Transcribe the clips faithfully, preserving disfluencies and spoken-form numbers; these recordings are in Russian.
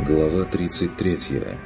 Глава тридцать третья.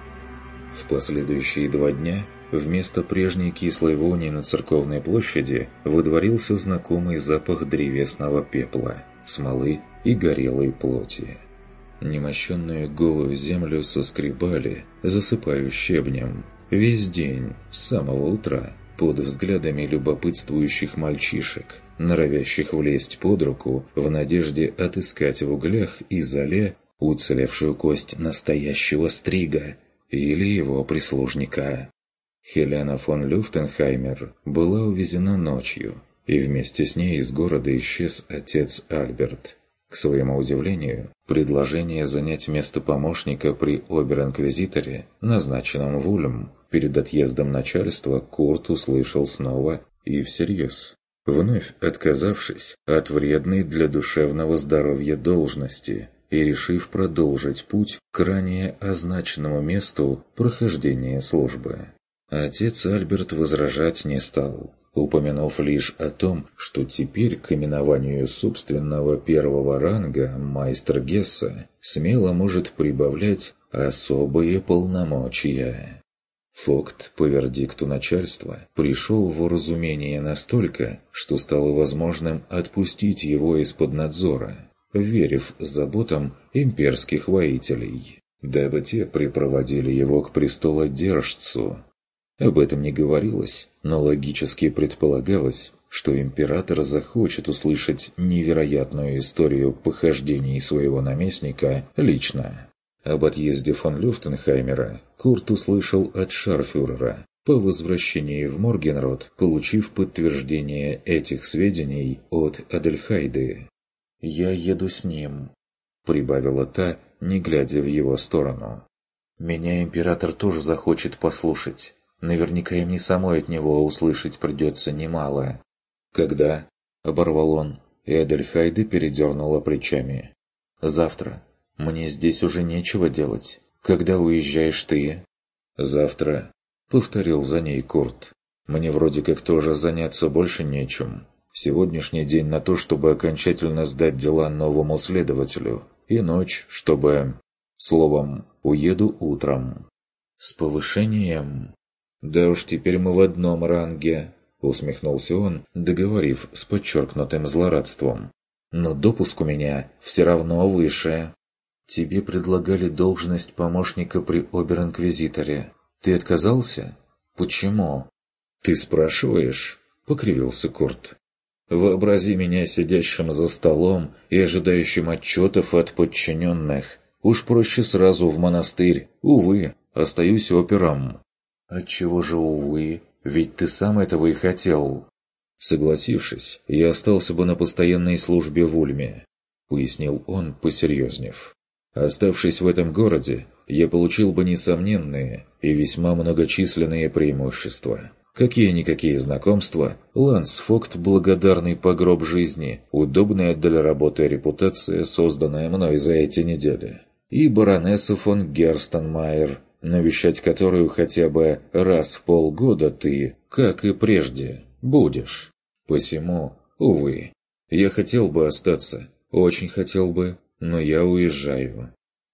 В последующие два дня вместо прежней кислой вони на церковной площади выдворился знакомый запах древесного пепла, смолы и горелой плоти. Немощенную голую землю соскребали, засыпая щебнем, весь день, с самого утра, под взглядами любопытствующих мальчишек, норовящих влезть под руку в надежде отыскать в углях и золе уцелевшую кость настоящего стрига или его прислужника. Хелена фон Люфтенхаймер была увезена ночью, и вместе с ней из города исчез отец Альберт. К своему удивлению, предложение занять место помощника при обер-инквизиторе, назначенном в Ульм, перед отъездом начальства Курт услышал снова и всерьез, вновь отказавшись от вредной для душевного здоровья должности и решив продолжить путь к ранее означенному месту прохождения службы. Отец Альберт возражать не стал, упомянув лишь о том, что теперь к именованию собственного первого ранга майстер Гесса смело может прибавлять особые полномочия. Фогт по вердикту начальства пришел в уразумение настолько, что стало возможным отпустить его из-под надзора, верив заботам имперских воителей, дабы те припроводили его к престолодержцу. Об этом не говорилось, но логически предполагалось, что император захочет услышать невероятную историю похождений своего наместника лично. Об отъезде фон Люфтенхаймера Курт услышал от шарфюрера, по возвращении в Моргенрот, получив подтверждение этих сведений от Адельхайды. «Я еду с ним», — прибавила та, не глядя в его сторону. «Меня император тоже захочет послушать. Наверняка и мне самой от него услышать придется немало». «Когда?» — оборвал он, и Адельхайда передернула плечами. «Завтра. Мне здесь уже нечего делать. Когда уезжаешь ты?» «Завтра», — повторил за ней Курт. «Мне вроде как тоже заняться больше нечем. Сегодняшний день на то, чтобы окончательно сдать дела новому следователю, и ночь, чтобы... Словом, уеду утром». «С повышением?» «Да уж теперь мы в одном ранге», — усмехнулся он, договорив с подчеркнутым злорадством. «Но допуск у меня все равно выше». «Тебе предлагали должность помощника при обер-инквизиторе. Ты отказался? Почему?» «Ты спрашиваешь?» — покривился Курт. «Вообрази меня сидящим за столом и ожидающим отчетов от подчиненных. Уж проще сразу в монастырь. Увы, остаюсь опером». «Отчего же увы? Ведь ты сам этого и хотел». «Согласившись, я остался бы на постоянной службе в Ульме», — пояснил он, посерьезнев. «Оставшись в этом городе, я получил бы несомненные и весьма многочисленные преимущества. Какие-никакие знакомства, Ланс Фогт благодарный по гроб жизни, удобная для работы репутация, созданная мной за эти недели, и баронесса фон Герстенмайер, навещать которую хотя бы раз в полгода ты, как и прежде, будешь. Посему, увы, я хотел бы остаться, очень хотел бы, но я уезжаю».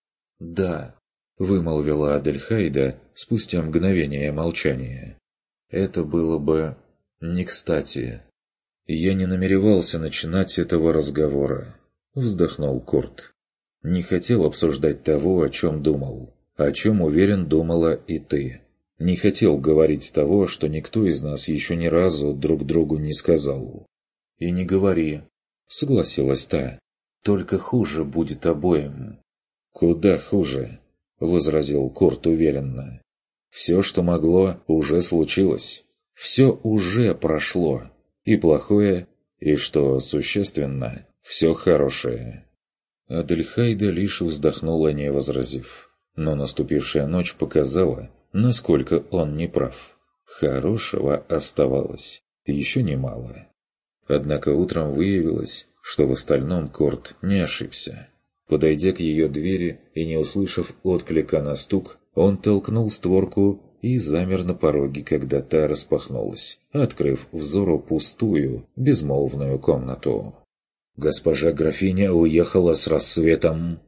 «Да», — вымолвила Адельхайда спустя мгновение молчания. «Это было бы не кстати». «Я не намеревался начинать этого разговора», — вздохнул Курт. «Не хотел обсуждать того, о чем думал, о чем, уверен, думала и ты. Не хотел говорить того, что никто из нас еще ни разу друг другу не сказал». «И не говори», — согласилась та. «Только хуже будет обоим». «Куда хуже?» — возразил Курт уверенно. «Все, что могло, уже случилось. Все уже прошло. И плохое, и, что существенно, все хорошее». Адельхайда лишь вздохнула, не возразив. Но наступившая ночь показала, насколько он не прав. Хорошего оставалось еще немало. Однако утром выявилось, что в остальном Курт не ошибся. Подойдя к ее двери и не услышав отклика на стук, он толкнул створку и замер на пороге, когда та распахнулась, открыв взору пустую, безмолвную комнату. «Госпожа графиня уехала с рассветом»,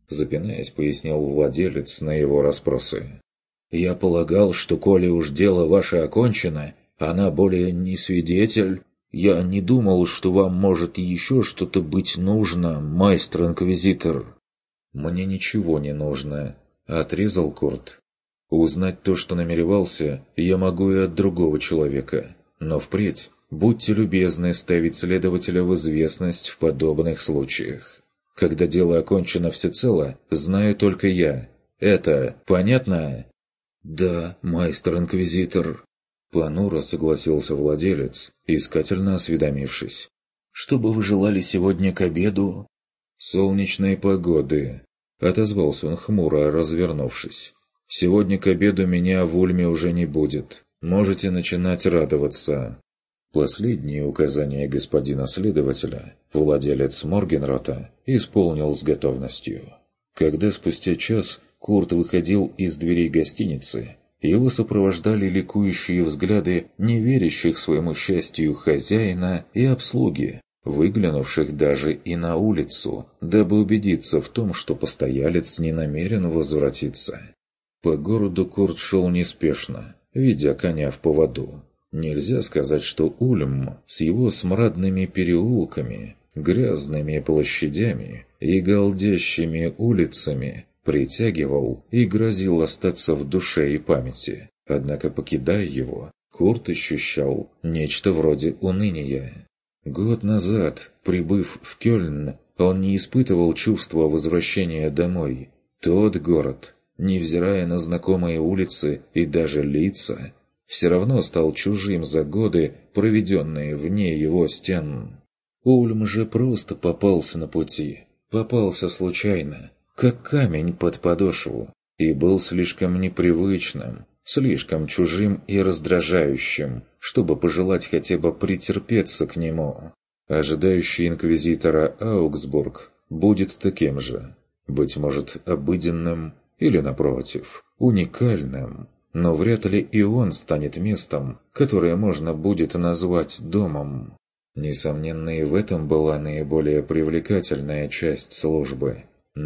запинаясь, пояснил владелец на его расспросы. «Я полагал, что коли уж дело ваше окончено, она более не свидетель. Я не думал, что вам может еще что-то быть нужно, майстер-инквизитор». «Мне ничего не нужно», — отрезал Курт. «Узнать то, что намеревался, я могу и от другого человека. Но впредь будьте любезны ставить следователя в известность в подобных случаях. Когда дело окончено всецело, знаю только я. Это понятно?» «Да, майстер-инквизитор», — понуро согласился владелец, искательно осведомившись. «Что бы вы желали сегодня к обеду?» «Солнечной погоды», — отозвался он хмуро, развернувшись. «Сегодня к обеду меня в Ульме уже не будет. Можете начинать радоваться». Последние указания господина следователя владелец Моргенрота исполнил с готовностью. Когда спустя час Курт выходил из дверей гостиницы, его сопровождали ликующие взгляды неверящих своему счастью хозяина и обслуги, выглянувших даже и на улицу, дабы убедиться в том, что постоялец не намерен возвратиться. По городу Курт шел неспешно, ведя коня в поводу. Нельзя сказать, что Ульм с его смрадными переулками, грязными площадями и галдящими улицами притягивал и грозил остаться в душе и памяти. Однако, покидая его, Курт ощущал нечто вроде уныния. Год назад, прибыв в Кёльн, он не испытывал чувства возвращения домой. Тот город, невзирая на знакомые улицы и даже лица, все равно стал чужим за годы, проведенные вне его стен. Ульм же просто попался на пути, попался случайно, как камень под подошву, и был слишком непривычным, слишком чужим и раздражающим, чтобы пожелать хотя бы претерпеться к нему. Ожидающий инквизитора Аугсбург будет таким же, быть может, обыденным или, напротив, уникальным, но вряд ли и он станет местом, которое можно будет назвать домом. Несомненно, и в этом была наиболее привлекательная часть службы.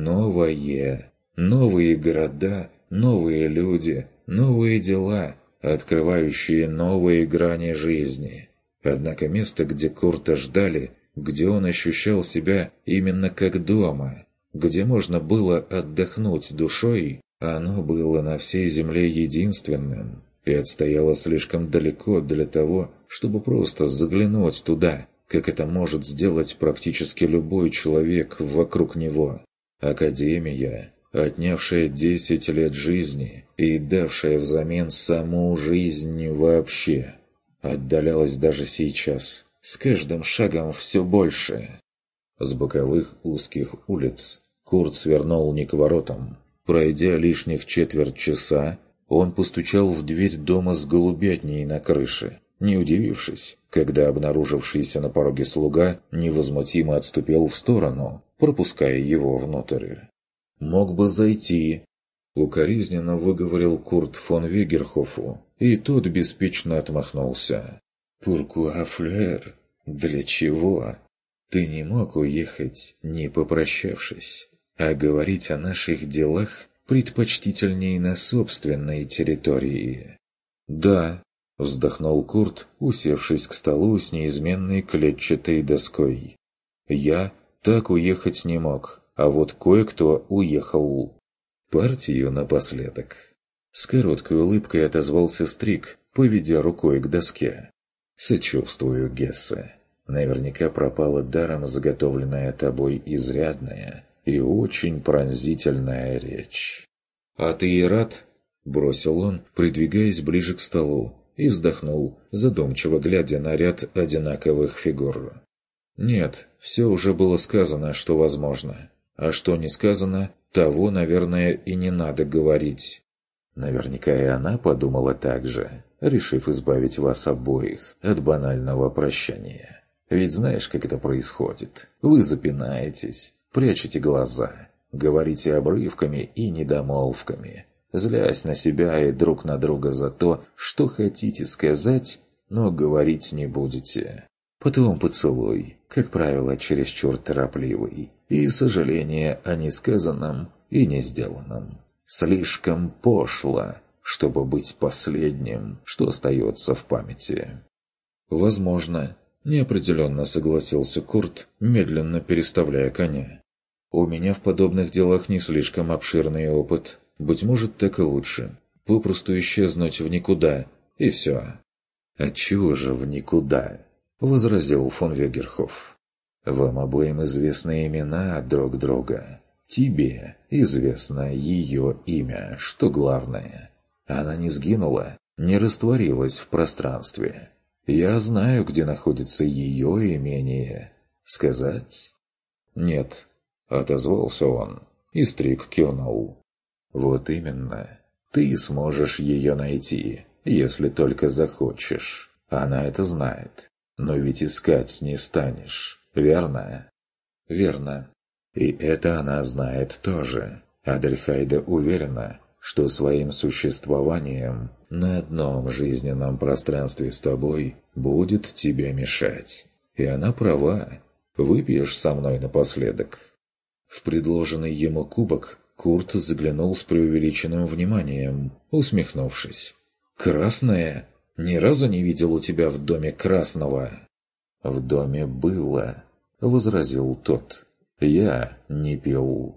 Новое. Новые города, новые люди, новые дела, открывающие новые грани жизни. Однако место, где Курта ждали, где он ощущал себя именно как дома, где можно было отдохнуть душой, оно было на всей земле единственным и отстояло слишком далеко для того, чтобы просто заглянуть туда, как это может сделать практически любой человек вокруг него. Академия, отнявшая десять лет жизни и давшая взамен саму жизнь вообще, отдалялась даже сейчас, с каждым шагом все больше. С боковых узких улиц Курт свернул не к воротам. Пройдя лишних четверть часа, он постучал в дверь дома с голубятней на крыше, не удивившись, когда обнаружившийся на пороге слуга невозмутимо отступил в сторону, пропуская его внутрь. «Мог бы зайти», — укоризненно выговорил Курт фон Вегерхофу, и тот беспечно отмахнулся. «Pourquoi fleur? Для чего? Ты не мог уехать, не попрощавшись. А говорить о наших делах предпочтительнее на собственной территории». «Да», — вздохнул Курт, усевшись к столу с неизменной клетчатой доской. «Я так уехать не мог, а вот кое-кто уехал». «Партию напоследок». С короткой улыбкой отозвался Стрик, поведя рукой к доске. «Сочувствую, Гессе. Наверняка пропала даром заготовленная тобой изрядная и очень пронзительная речь». «А ты и рад?» – бросил он, придвигаясь ближе к столу, и вздохнул, задумчиво глядя на ряд одинаковых фигур. «Нет, все уже было сказано, что возможно. А что не сказано, того, наверное, и не надо говорить». Наверняка и она подумала так же, решив избавить вас обоих от банального прощания. Ведь знаешь, как это происходит? Вы запинаетесь, прячете глаза, говорите обрывками и недомолвками, злясь на себя и друг на друга за то, что хотите сказать, но говорить не будете. Потом поцелуй, как правило, чересчур торопливый, и сожаление о несказанном и не сделанным. Слишком пошло, чтобы быть последним, что остается в памяти. «Возможно», – неопределенно согласился Курт, медленно переставляя коня. «У меня в подобных делах не слишком обширный опыт. Быть может, так и лучше. Попросту исчезнуть в никуда, и все». «Отчего же в никуда?» – возразил фон Вегерхоф. «Вам обоим известны имена друг друга. Тебе известно ее имя, что главное. Она не сгинула, не растворилась в пространстве. Я знаю, где находится ее имение. Сказать?» «Нет», — отозвался он, и Стрик кивнул. «Вот именно. Ты сможешь ее найти, если только захочешь. Она это знает. Но ведь искать не станешь, верно?» «Верно. И это она знает тоже. Адельхайда уверена, что своим существованием на одном жизненном пространстве с тобой будет тебе мешать. И она права. Выпьешь со мной напоследок?» В предложенный ему кубок Курт заглянул с преувеличенным вниманием, усмехнувшись. «Красное? Ни разу не видел у тебя в доме красного?» «В доме было», — возразил тот. «Я не пил».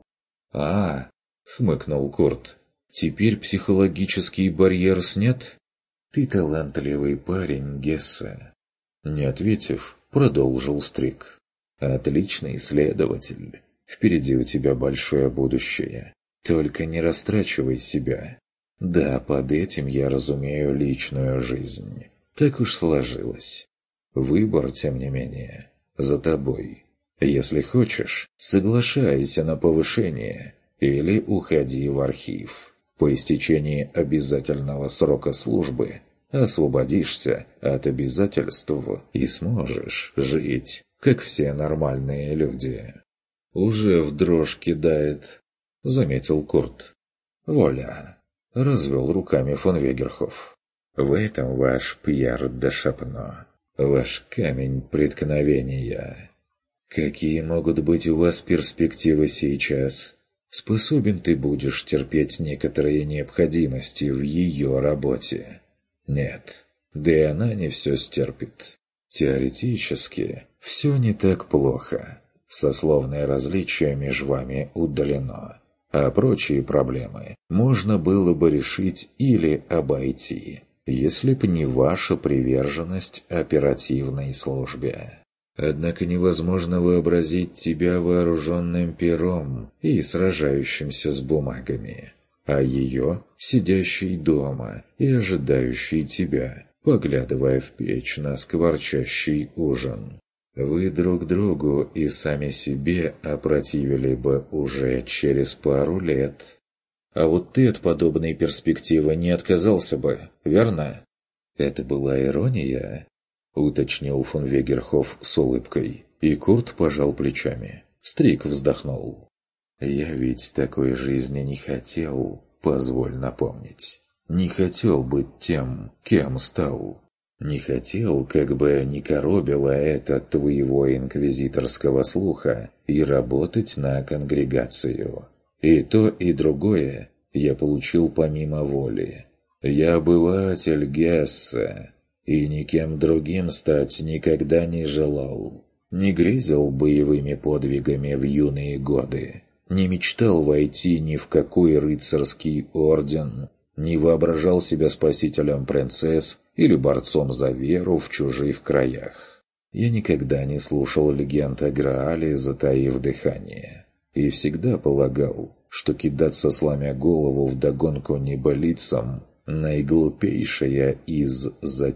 «А, — хмыкнул Курт, — теперь психологический барьер снят?» «Ты талантливый парень, Гессе». Не ответив, продолжил Стрик. «Отличный следователь. Впереди у тебя большое будущее. Только не растрачивай себя. Да, под этим я разумею личную жизнь. Так уж сложилось. Выбор, тем не менее, за тобой. Если хочешь, соглашайся на повышение или уходи в архив. По истечении обязательного срока службы освободишься от обязательств и сможешь жить, как все нормальные люди». «Уже в дрожь кидает», — заметил Курт. «Воля», — развел руками фон Вегерхоф. «В этом ваш Пьер де Шапно, ваш камень преткновения. Какие могут быть у вас перспективы сейчас? Способен ты будешь терпеть некоторые необходимости в ее работе? Нет, да и она не все стерпит. Теоретически, все не так плохо. Сословное различие между вами удалено, а прочие проблемы можно было бы решить или обойти, если б не ваша приверженность оперативной службе. Однако невозможно вообразить тебя вооруженным пером и сражающимся с бумагами, а ее сидящей дома и ожидающей тебя, поглядывая в печь на скворчащий ужин. Вы друг другу и сами себе опротивили бы уже через пару лет. А вот ты от подобной перспективы не отказался бы, верно? Это была ирония, уточнил фон Вегерхоф с улыбкой, и Курт пожал плечами. Стрик вздохнул. Я ведь такой жизни не хотел, позволь напомнить. Не хотел быть тем, кем стал. Не хотел, как бы не коробило это твоего инквизиторского слуха, и работать на конгрегацию. И то, и другое я получил помимо воли. Я обыватель Гессе, и никем другим стать никогда не желал. Не грезил боевыми подвигами в юные годы, не мечтал войти ни в какой рыцарский орден, не воображал себя спасителем принцесс или борцом за веру в чужих краях. Я никогда не слушал легенд о Граале, затаив дыхание, и всегда полагал, что кидаться сломя голову вдогонку небылицам – наиглупейшая из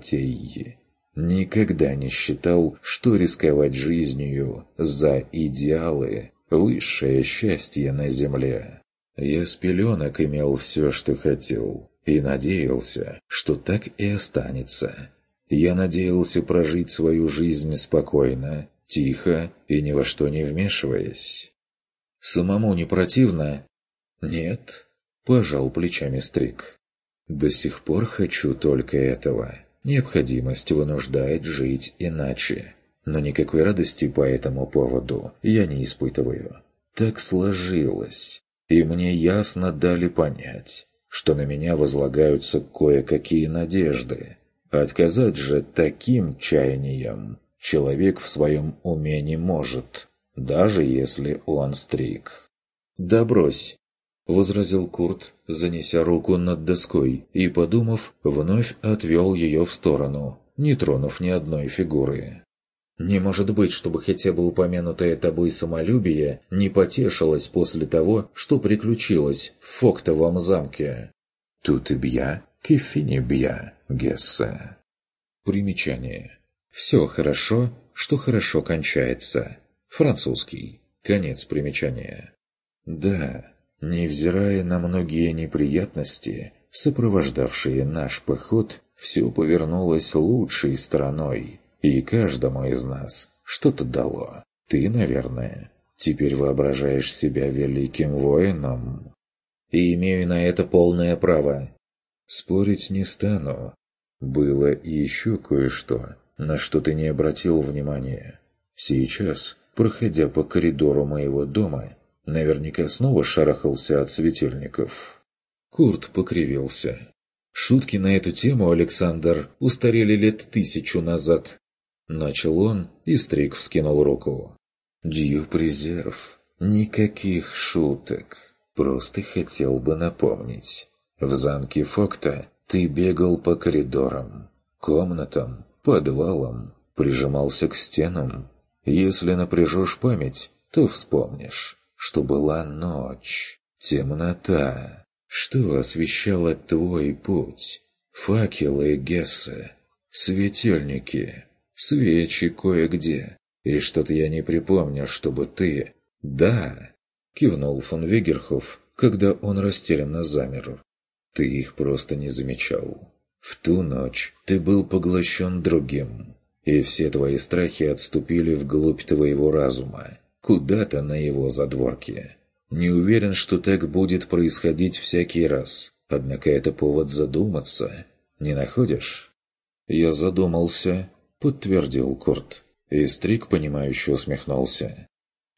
затей. Никогда не считал, что рисковать жизнью за идеалы – высшее счастье на земле. Я с пеленок имел все, что хотел, и надеялся, что так и останется. Я надеялся прожить свою жизнь спокойно, тихо и ни во что не вмешиваясь. Самому не противно? Нет, пожал плечами Стрик. До сих пор хочу только этого. Необходимость вынуждает жить иначе. Но никакой радости по этому поводу я не испытываю. Так сложилось. и мне ясно дали понять, что на меня возлагаются кое-какие надежды. Отказать же таким чаяниям человек в своем уме не может, даже если он стриг. «Да брось!» — возразил Курт, занеся руку над доской, и, подумав, вновь отвел ее в сторону, не тронув ни одной фигуры. «Не может быть, чтобы хотя бы упомянутое тобой самолюбие не потешилось после того, что приключилось в Фоктовом замке». «Тут и бья, кефини бья, Гессе». Примечание. «Все хорошо, что хорошо кончается». Французский. Конец примечания. Да, невзирая на многие неприятности, сопровождавшие наш поход, все повернулось лучшей стороной, и каждому из нас что-то дало. Ты, наверное, теперь воображаешь себя великим воином. И имею на это полное право. Спорить не стану. Было еще кое-что, на что ты не обратил внимания. Сейчас, проходя по коридору моего дома, наверняка снова шарахался от светильников. Курт покривился. «Шутки на эту тему, Александр, устарели лет тысячу назад». Начал он, и Стрик вскинул руку. «Дью презерв. Никаких шуток. Просто хотел бы напомнить. В замке Фокта ты бегал по коридорам, комнатам, подвалам, прижимался к стенам. Если напряжешь память, то вспомнишь, что была ночь, темнота. Что освещало твой путь? Факелы Гессе, светильники, свечи кое-где. И что-то я не припомню, чтобы ты... Да, кивнул фон Вегерхоф, когда он растерянно замер. Ты их просто не замечал. В ту ночь ты был поглощен другим, и все твои страхи отступили вглубь твоего разума, куда-то на его задворке. Не уверен, что так будет происходить всякий раз, однако это повод задуматься. Не находишь? Я задумался, подтвердил Курт, и Стрик, понимающе усмехнулся.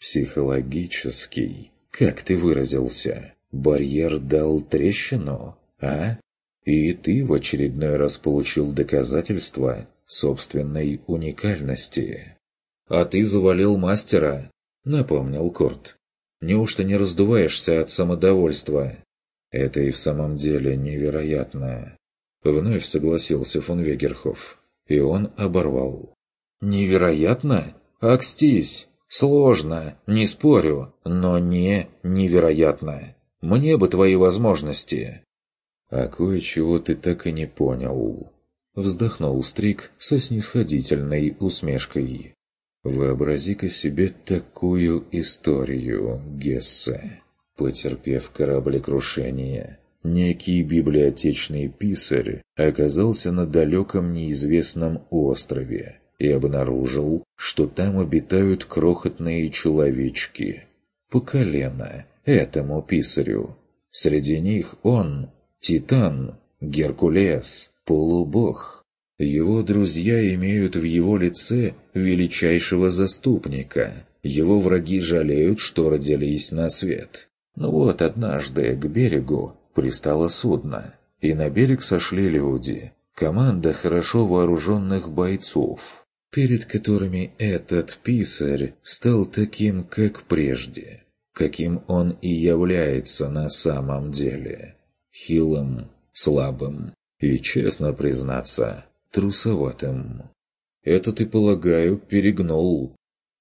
Психологический, как ты выразился, барьер дал трещину, а? И ты в очередной раз получил доказательства собственной уникальности. «А ты завалил мастера», — напомнил Курт. «Неужто не раздуваешься от самодовольства?» «Это и в самом деле невероятно», — вновь согласился фон Вегерхоф, и он оборвал. «Невероятно? Акстись! Сложно, не спорю, но не невероятно. Мне бы твои возможности». «А кое-чего ты так и не понял», — вздохнул Стрик со снисходительной усмешкой. «Вообрази-ка себе такую историю, Гессе. Потерпев кораблекрушение, некий библиотечный писарь оказался на далеком неизвестном острове и обнаружил, что там обитают крохотные человечки. По колено этому писарю. Среди них он, Титан, Геркулес, полубог. Его друзья имеют в его лице величайшего заступника. Его враги жалеют, что родились на свет. Но вот однажды к берегу пристало судно, и на берег сошли люди, команда хорошо вооруженных бойцов, перед которыми этот писарь стал таким, как прежде, каким он и является на самом деле. Хилым, слабым и, честно признаться, трусоватым. Это ты, полагаю, перегнул.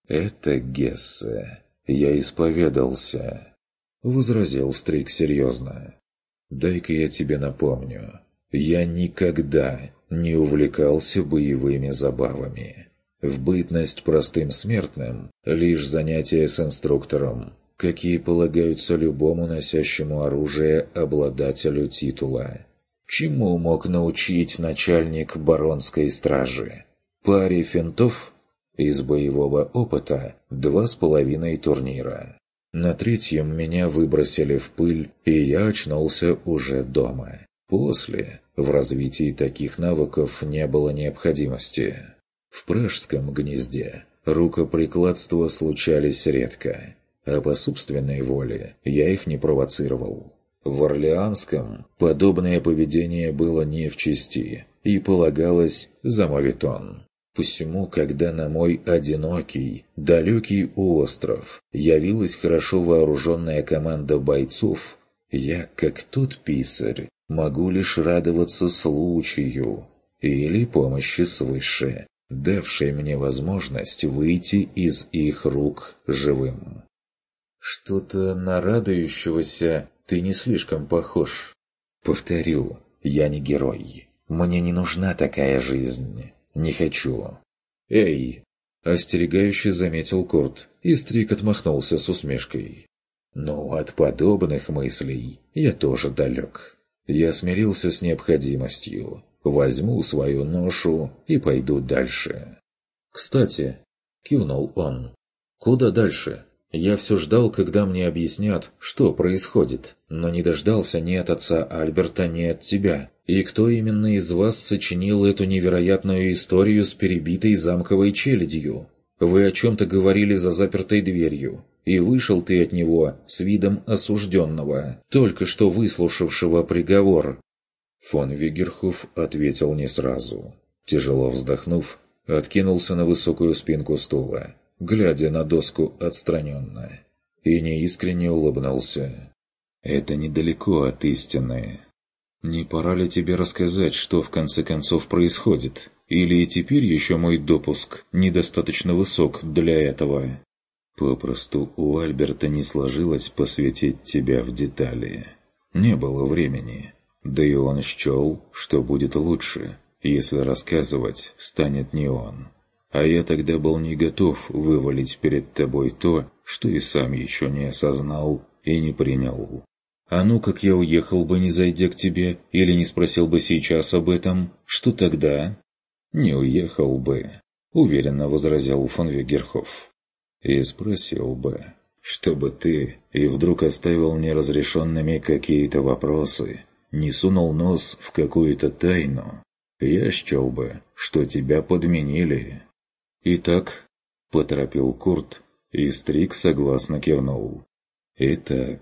Это Гессе. Я исповедался, — возразил Стрик серьезно. Дай-ка я тебе напомню. Я никогда не увлекался боевыми забавами. В бытность простым смертным лишь занятия с инструктором, какие полагаются любому носящему оружие обладателю титула. Чему мог научить начальник баронской стражи? Паре финтов? Из боевого опыта два с половиной турнира. На третьем меня выбросили в пыль, и я очнулся уже дома. После, в развитии таких навыков не было необходимости. В пражском гнезде рукоприкладства случались редко. а по собственной воле я их не провоцировал. В Орлеанском подобное поведение было не в чести и полагалось за моветон. Посему, когда на мой одинокий, далекий остров явилась хорошо вооруженная команда бойцов, я, как тот писарь, могу лишь радоваться случаю или помощи свыше, давшей мне возможность выйти из их рук живым. «Что-то на радующегося ты не слишком похож. Повторю, я не герой. Мне не нужна такая жизнь. Не хочу». «Эй!» – остерегающе заметил Курт, и Стрик отмахнулся с усмешкой. «Ну, от подобных мыслей я тоже далек. Я смирился с необходимостью, возьму свою ношу и пойду дальше». «Кстати», – кивнул он, – «куда дальше? Я все ждал, когда мне объяснят, что происходит, но не дождался ни от отца Альберта, ни от тебя. И кто именно из вас сочинил эту невероятную историю с перебитой замковой челядью? Вы о чем-то говорили за запертой дверью, и вышел ты от него с видом осужденного, только что выслушавшего приговор». Фон Вигерхоф ответил не сразу. Тяжело вздохнув, откинулся на высокую спинку стула, глядя на доску отстраненно, и неискренне улыбнулся. «Это недалеко от истины. Не пора ли тебе рассказать, что в конце концов происходит? Или и теперь еще мой допуск недостаточно высок для этого?» «Попросту у Альберта не сложилось посвятить тебя в детали. Не было времени. Да и он счел, что будет лучше, если рассказывать станет не он. А я тогда был не готов вывалить перед тобой то, что и сам еще не осознал и не принял. А ну, как я уехал бы, не зайдя к тебе, или не спросил бы сейчас об этом, что тогда?» «Не уехал бы», — уверенно возразил фон Вигерхоф. «И спросил бы, чтобы ты и вдруг оставил неразрешенными какие-то вопросы, не сунул нос в какую-то тайну. Я счел бы, что тебя подменили». «Итак», — поторопил Курт, и Стрик согласно кивнул. «Итак,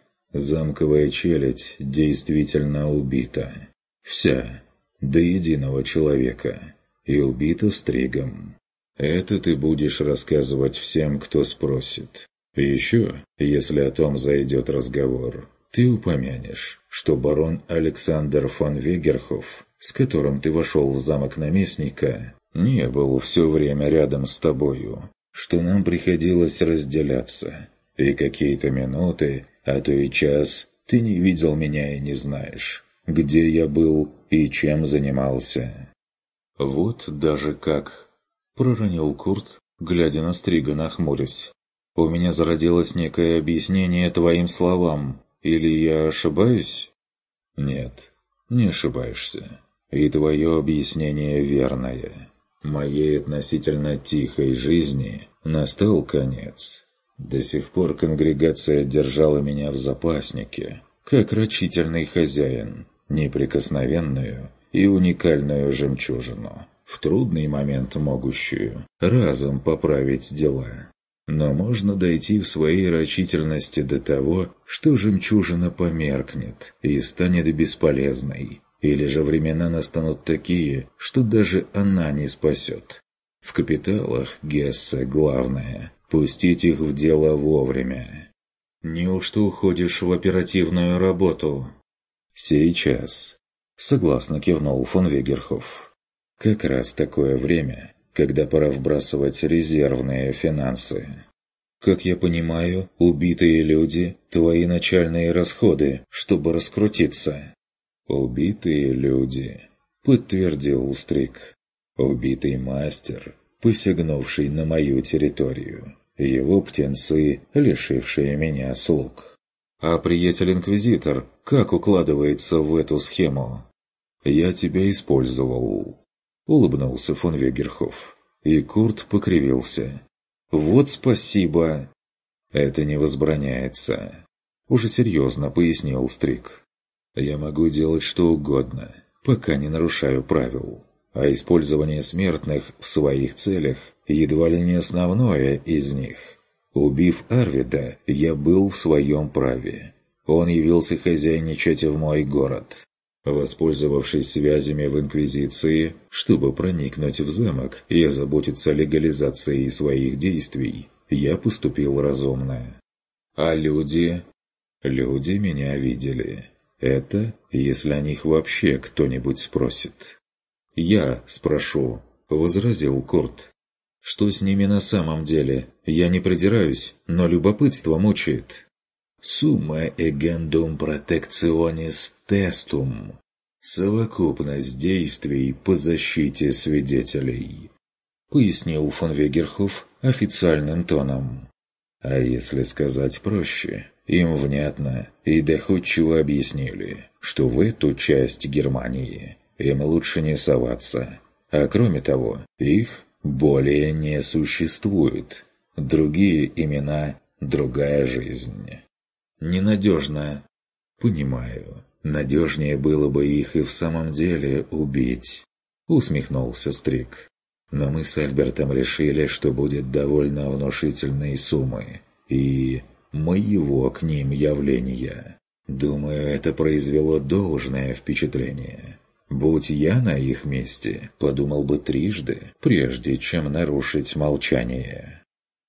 замковая челядь действительно убита. Вся, до единого человека, и убита Стригом. Это ты будешь рассказывать всем, кто спросит. Еще, если о том зайдет разговор, ты упомянешь, что барон Александр фон Вигерхоф, с которым ты вошел в замок наместника, не был все время рядом с тобою, что нам приходилось разделяться, и какие-то минуты, а то и час, ты не видел меня и не знаешь, где я был и чем занимался». «Вот даже как!» — проронил Курт, глядя на Стрига, нахмурясь. «У меня зародилось некое объяснение твоим словам, или я ошибаюсь?» «Нет, не ошибаешься, и твое объяснение верное. Моей относительно тихой жизни настал конец. До сих пор конгрегация держала меня в запаснике, как рачительный хозяин, неприкосновенную и уникальную жемчужину, в трудный момент могущую разом поправить дела. Но можно дойти в своей рачительности до того, что жемчужина померкнет и станет бесполезной. Или же времена настанут такие, что даже она не спасет. В капиталах Гессе главное – пустить их в дело вовремя. «Неужто уходишь в оперативную работу?» «Сейчас», – согласно кивнул фон Вигерхоф. «Как раз такое время, когда пора вбрасывать резервные финансы. Как я понимаю, убитые люди – твои начальные расходы, чтобы раскрутиться». «Убитые люди», — подтвердил Стрик. «Убитый мастер, посягнувший на мою территорию. Его птенцы, лишившие меня слуг». «А приятель-инквизитор как укладывается в эту схему?» «Я тебя использовал», — улыбнулся фон Вигерхоф. И Курт покривился. «Вот спасибо!» «Это не возбраняется», — уже серьезно пояснил Стрик. «Я могу делать что угодно, пока не нарушаю правил, а использование смертных в своих целях едва ли не основное из них. Убив Арвида, я был в своем праве. Он явился хозяйничать в мой город. Воспользовавшись связями в Инквизиции, чтобы проникнуть в замок и озаботиться легализацией своих действий, я поступил разумно. А люди... Люди меня видели. Это, если о них вообще кто-нибудь спросит. «Я спрошу», — возразил Курт. «Что с ними на самом деле? Я не придираюсь, но любопытство мучает». «Summa egendum protectionis testum» — совокупность действий по защите свидетелей, — пояснил фон Вегерхоф официальным тоном. А если сказать проще, им внятно и доходчиво объяснили, что в эту часть Германии им лучше не соваться, а кроме того, их более не существует. Другие имена, другая жизнь. Ненадежно. Понимаю, надежнее было бы их и в самом деле убить, усмехнулся Стрик. Но мы с Альбертом решили, что будет довольно внушительной суммы и моего к ним явления. Думаю, это произвело должное впечатление. Будь я на их месте, подумал бы трижды, прежде чем нарушить молчание.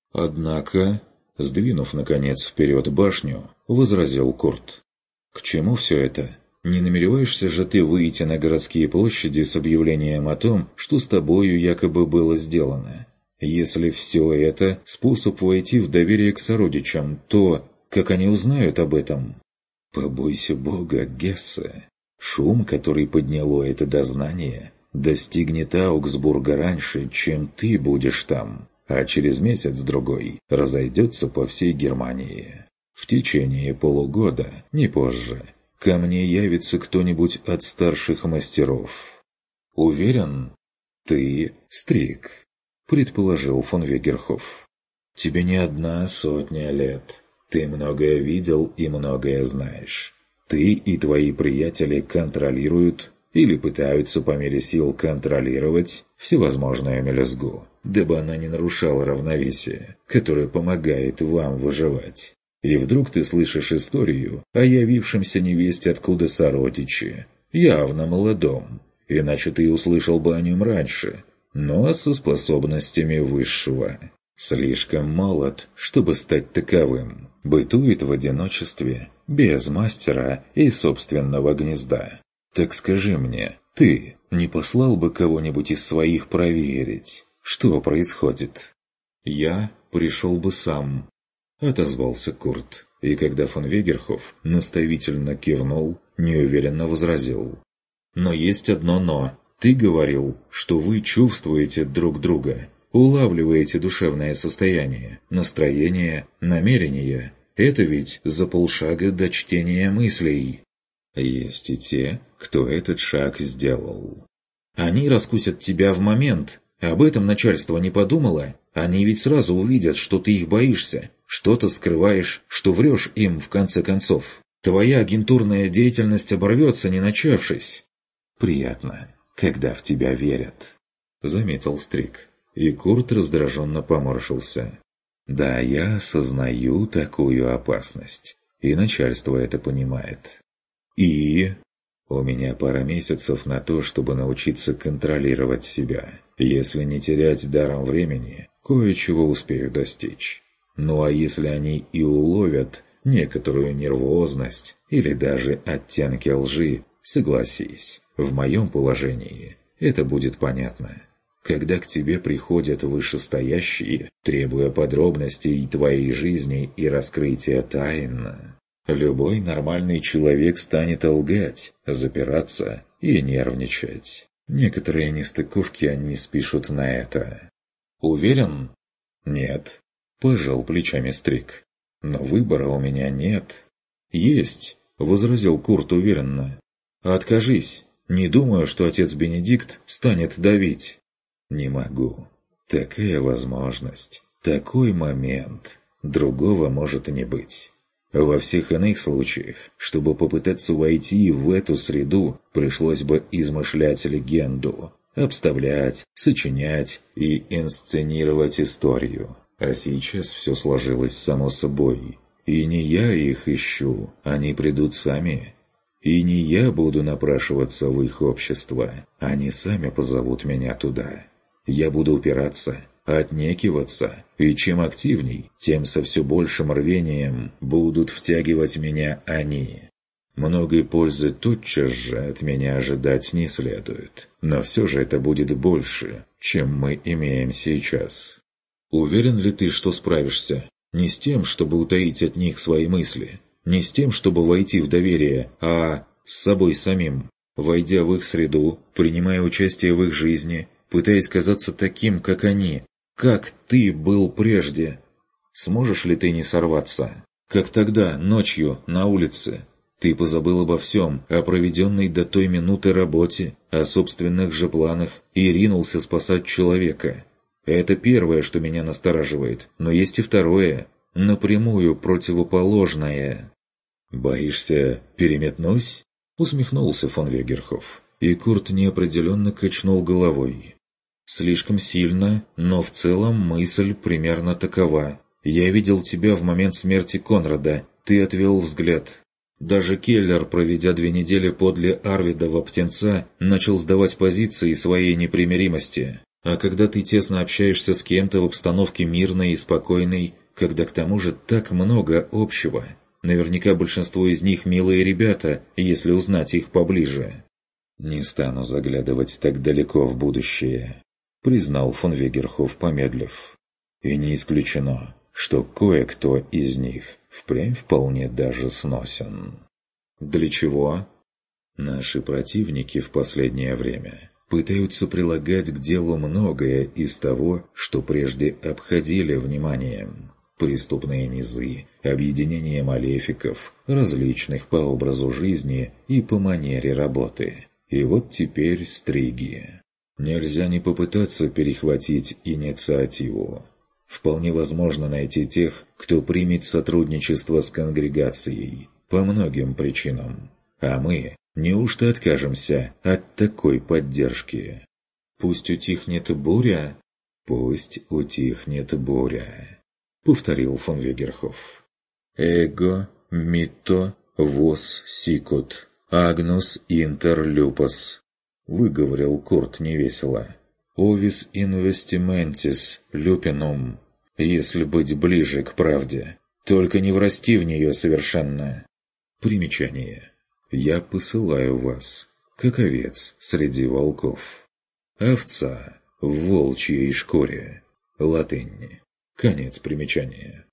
Однако, сдвинув, наконец, вперед башню, возразил Курт. «К чему все это? Не намереваешься же ты выйти на городские площади с объявлением о том, что с тобою якобы было сделано? Если все это – способ войти в доверие к сородичам, то как они узнают об этом?» «Побойся Бога, Гессе. Шум, который подняло это дознание, достигнет Аугсбурга раньше, чем ты будешь там, а через месяц-другой разойдется по всей Германии. В течение полугода, не позже, ко мне явится кто-нибудь от старших мастеров. Уверен? Ты, Стрик, предположил фон Вегерхоф. Тебе не одна сотня лет. Ты многое видел и многое знаешь. Ты и твои приятели контролируют или пытаются по мере сил контролировать всевозможную мелюзгу, дабы она не нарушала равновесие, которое помогает вам выживать. И вдруг ты слышишь историю о явившемся невесть откуда сородиче, явно молодом, иначе ты услышал бы о нем раньше, но со способностями высшего. Слишком молод, чтобы стать таковым, бытует в одиночестве, без мастера и собственного гнезда. Так скажи мне, ты не послал бы кого-нибудь из своих проверить, что происходит? Я пришел бы сам, отозвался Курт, и когда фон Вегерхоф наставительно кивнул, неуверенно возразил. Но есть одно «но». Ты говорил, что вы чувствуете друг друга, улавливаете душевное состояние, настроение, намерение. Это ведь за полшага до чтения мыслей. Есть и те, кто этот шаг сделал. Они раскусят тебя в момент. Об этом начальство не подумало. Они ведь сразу увидят, что ты их боишься, что-то скрываешь, что врешь им в конце концов. Твоя агентурная деятельность оборвется, не начавшись. Приятно, когда в тебя верят, заметил Стрик, и Курт раздраженно поморщился. Да, я осознаю такую опасность, и начальство это понимает. И у меня пара месяцев на то, чтобы научиться контролировать себя. Если не терять даром времени, кое-чего успею достичь. Ну а если они и уловят некоторую нервозность или даже оттенки лжи, согласись, в моем положении это будет понятно. Когда к тебе приходят вышестоящие, требуя подробностей твоей жизни и раскрытия тайн, любой нормальный человек станет лгать, запираться и нервничать. Некоторые нестыковки они спишут на это. Уверен? Нет. Пожал плечами Стрик. Но выбора у меня нет. Есть, возразил Курт уверенно. Откажись. Не думаю, что отец Бенедикт станет давить. Не могу. Такая возможность, такой момент. Другого может и не быть. Во всех иных случаях, чтобы попытаться войти в эту среду, пришлось бы измышлять легенду, обставлять, сочинять и инсценировать историю. А сейчас все сложилось само собой. И не я их ищу, они придут сами. И не я буду напрашиваться в их общество, они сами позовут меня туда. Я буду упираться, отнекиваться, и чем активней, тем со все большим рвением будут втягивать меня они. Многой пользы тотчас же от меня ожидать не следует, но все же это будет больше, чем мы имеем сейчас. Уверен ли ты, что справишься? Не с тем, чтобы утаить от них свои мысли, не с тем, чтобы войти в доверие, а с собой самим, войдя в их среду, принимая участие в их жизни, пытаясь казаться таким, как они, как ты был прежде. Сможешь ли ты не сорваться? Как тогда, ночью, на улице. Ты позабыл обо всем, о проведенной до той минуты работе, о собственных же планах и ринулся спасать человека. Это первое, что меня настораживает, но есть и второе, напрямую противоположное. «Боишься, переметнусь?» — усмехнулся фон Вегерхоф, и Курт неопределенно качнул головой. «Слишком сильно, но в целом мысль примерно такова. Я видел тебя в момент смерти Конрада, ты отвел взгляд. Даже Келлер, проведя две недели подле Арвидова птенца, начал сдавать позиции своей непримиримости. А когда ты тесно общаешься с кем-то в обстановке мирной и спокойной, когда к тому же так много общего, наверняка большинство из них милые ребята, если узнать их поближе». «Не стану заглядывать так далеко в будущее», — признал фон Вегерхоф, помедлив. «И не исключено, что кое-кто из них впрямь вполне даже сносен». «Для чего?» «Наши противники в последнее время пытаются прилагать к делу многое из того, что прежде обходили вниманием. Преступные низы, объединение малефиков, различных по образу жизни и по манере работы. И вот теперь стриги. Нельзя не попытаться перехватить инициативу. Вполне возможно найти тех, кто примет сотрудничество с конгрегацией, по многим причинам. А мы неужто откажемся от такой поддержки? Пусть утихнет буря? Пусть утихнет буря, повторил фон Вегерхоф. Эго, мито, вос, сикут, агнус интер люпос, выговорил Курт невесело. Овис инвестиментис люпинум, если быть ближе к правде, только не врасти в нее совершенно. Примечание. Я посылаю вас, как овец среди волков. Овца в волчьей шкуре. Латынь. Конец примечания.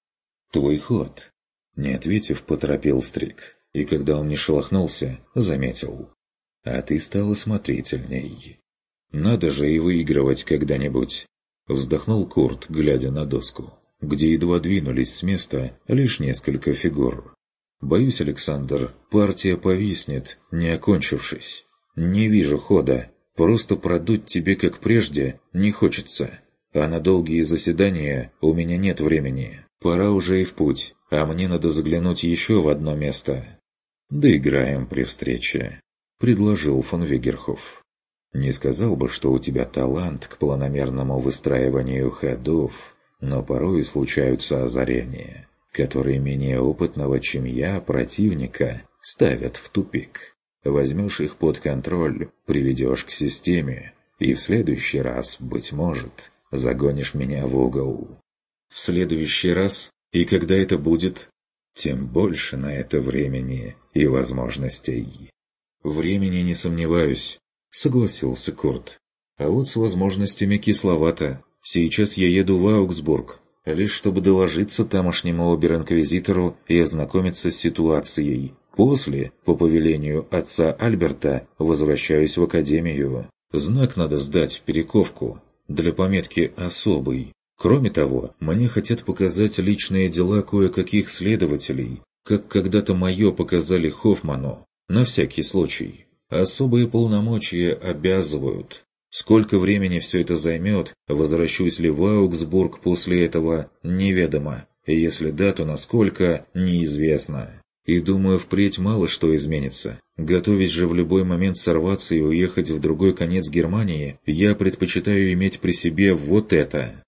Твой ход. Не ответив, поторопил Стриг, и когда он не шелохнулся, заметил. А ты стал осмотрительней. Надо же и выигрывать когда-нибудь. Вздохнул Курт, глядя на доску, где едва двинулись с места лишь несколько фигур. Боюсь, Александр, партия повиснет, не окончившись. Не вижу хода. Просто продуть тебе, как прежде, не хочется. А на долгие заседания у меня нет времени. Пора уже и в путь, а мне надо заглянуть еще в одно место. Доиграем при встрече, предложил фон Вегерхоф. Не сказал бы, что у тебя талант к планомерному выстраиванию ходов, но порой случаются озарения, которые менее опытного, чем я, противника, ставят в тупик. Возьмешь их под контроль, приведешь к системе, и в следующий раз, быть может, загонишь меня в угол. В следующий раз? И когда это будет? Тем больше на это времени и возможностей. Времени не сомневаюсь, согласился Курт. А вот с возможностями кисловато. Сейчас я еду в Аугсбург, лишь чтобы доложиться тамошнему обер-инквизитору и ознакомиться с ситуацией. После, по повелению отца Альберта, возвращаюсь в академию. Знак надо сдать в Перековку, для пометки «особый». Кроме того, мне хотят показать личные дела кое-каких следователей, как когда-то мое показали Хоффману, на всякий случай. Особые полномочия обязывают. Сколько времени все это займет, возвращусь ли в Аугсбург после этого, неведомо. Если да, то насколько, неизвестно. И думаю, впредь мало что изменится. Готовясь же в любой момент сорваться и уехать в другой конец Германии, я предпочитаю иметь при себе вот это.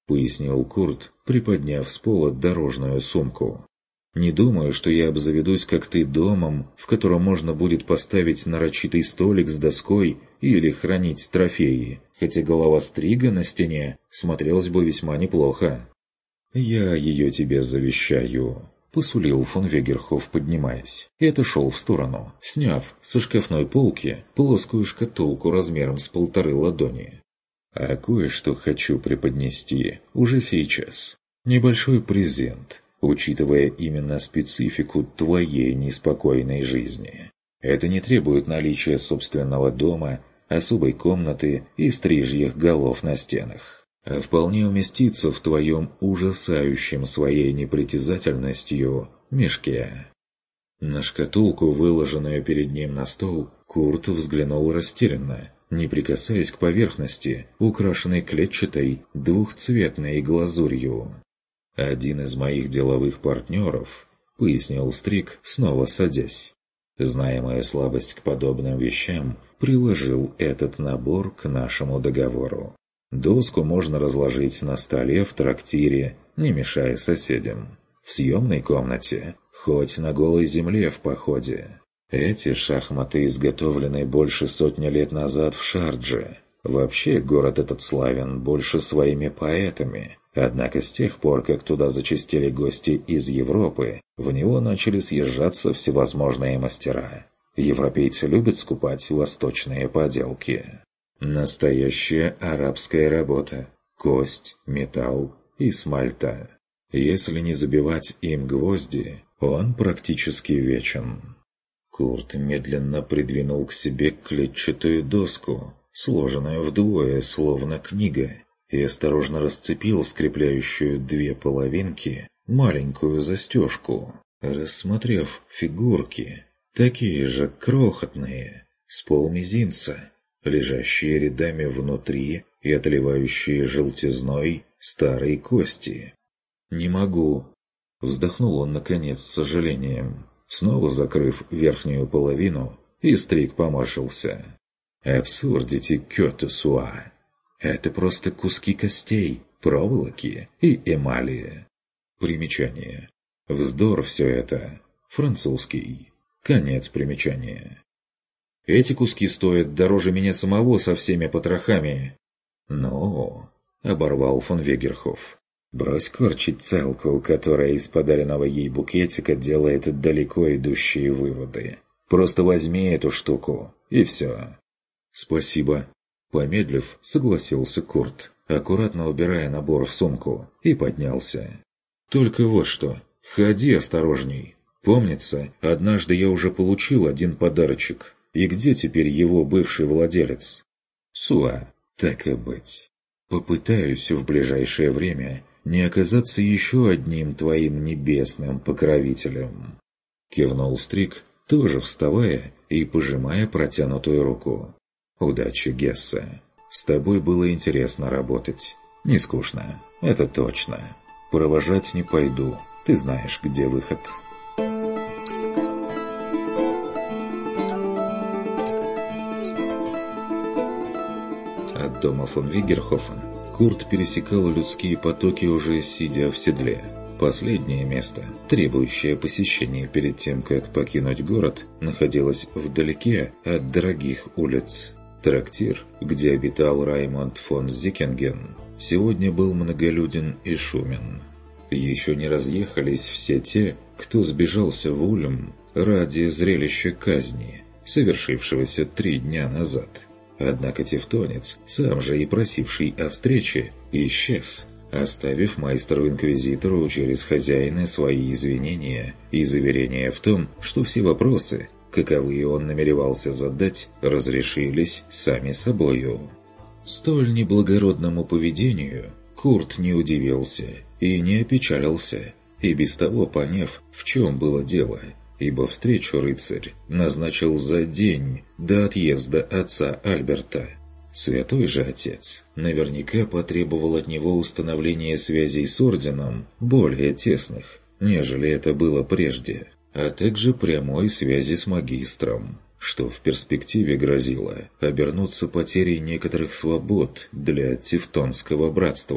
пояснил Курт, приподняв с пола дорожную сумку. «Не думаю, что я обзаведусь, как ты, домом, в котором можно будет поставить нарочитый столик с доской или хранить трофеи, хотя голова стрига на стене смотрелась бы весьма неплохо». «Я ее тебе завещаю», — посулил фон Вегерхоф, поднимаясь, и отошел в сторону, сняв со шкафной полки плоскую шкатулку размером с полторы ладони. «А кое-что хочу преподнести уже сейчас. Небольшой презент, учитывая именно специфику твоей неспокойной жизни. Это не требует наличия собственного дома, особой комнаты и стрижьих голов на стенах, а вполне уместится в твоем ужасающем своей непритязательностью мешке». На шкатулку, выложенную перед ним на стол, Курт взглянул растерянно, не прикасаясь к поверхности, украшенной клетчатой двухцветной глазурью. «Один из моих деловых партнеров», — пояснил Стрик, снова садясь, зная мою слабость к подобным вещам, приложил этот набор к нашему договору. Доску можно разложить на столе в трактире, не мешая соседям. В съемной комнате, хоть на голой земле в походе. Эти шахматы изготовлены больше сотни лет назад в Шардже. Вообще, город этот славен больше своими поэтами. Однако с тех пор, как туда зачастили гости из Европы, в него начали съезжаться всевозможные мастера. Европейцы любят скупать восточные поделки. Настоящая арабская работа. Кость, металл и смальта. Если не забивать им гвозди, он практически вечен. Курт медленно придвинул к себе клетчатую доску, сложенную вдвое, словно книга, и осторожно расцепил скрепляющую две половинки маленькую застежку, рассмотрев фигурки, такие же крохотные, с полмизинца, лежащие рядами внутри и отливающие желтизной старой кости. «Не могу», — вздохнул он наконец с сожалением, снова закрыв верхнюю половину, и Стрик поморщился. «Абсурдите кётусуа. Это просто куски костей, проволоки и эмали». Примечание. Вздор все это. Французский. Конец примечания. «Эти куски стоят дороже меня самого со всеми потрохами». «Ну...» — оборвал фон Вегерхоф. «Брось корчить целку, которая из подаренного ей букетика делает далеко идущие выводы. Просто возьми эту штуку, и все». «Спасибо». Помедлив, согласился Курт, аккуратно убирая набор в сумку, и поднялся. «Только вот что, ходи осторожней. Помнится, однажды я уже получил один подарочек. И где теперь его бывший владелец?» «Суа, так и быть. Попытаюсь в ближайшее время не оказаться еще одним твоим небесным покровителем». Кивнул Стрик, тоже вставая и пожимая протянутую руку. «Удачи, Гесса. С тобой было интересно работать. Не скучно, это точно. Провожать не пойду, ты знаешь, где выход». От дома фон Вигерхофа Курт пересекал людские потоки, уже сидя в седле. Последнее место, требующее посещения перед тем, как покинуть город, находилось вдалеке от дорогих улиц. Трактир, где обитал Раймонд фон Зикинген, сегодня был многолюден и шумен. Еще не разъехались все те, кто сбежался в Ульм ради зрелища казни, совершившегося три дня назад. Однако тевтонец, сам же и просивший о встрече, исчез, оставив майстеру-инквизитору через хозяина свои извинения и заверения в том, что все вопросы, каковые он намеревался задать, разрешились сами собою. Столь неблагородному поведению Курт не удивился и не опечалился, и без того поняв, в чем было дело, ибо встречу рыцарь назначил за день до отъезда отца Альберта. Святой же отец наверняка потребовал от него установления связей с орденом более тесных, нежели это было прежде, а также прямой связи с магистром, что в перспективе грозило обернуться потерей некоторых свобод для Тевтонского братства.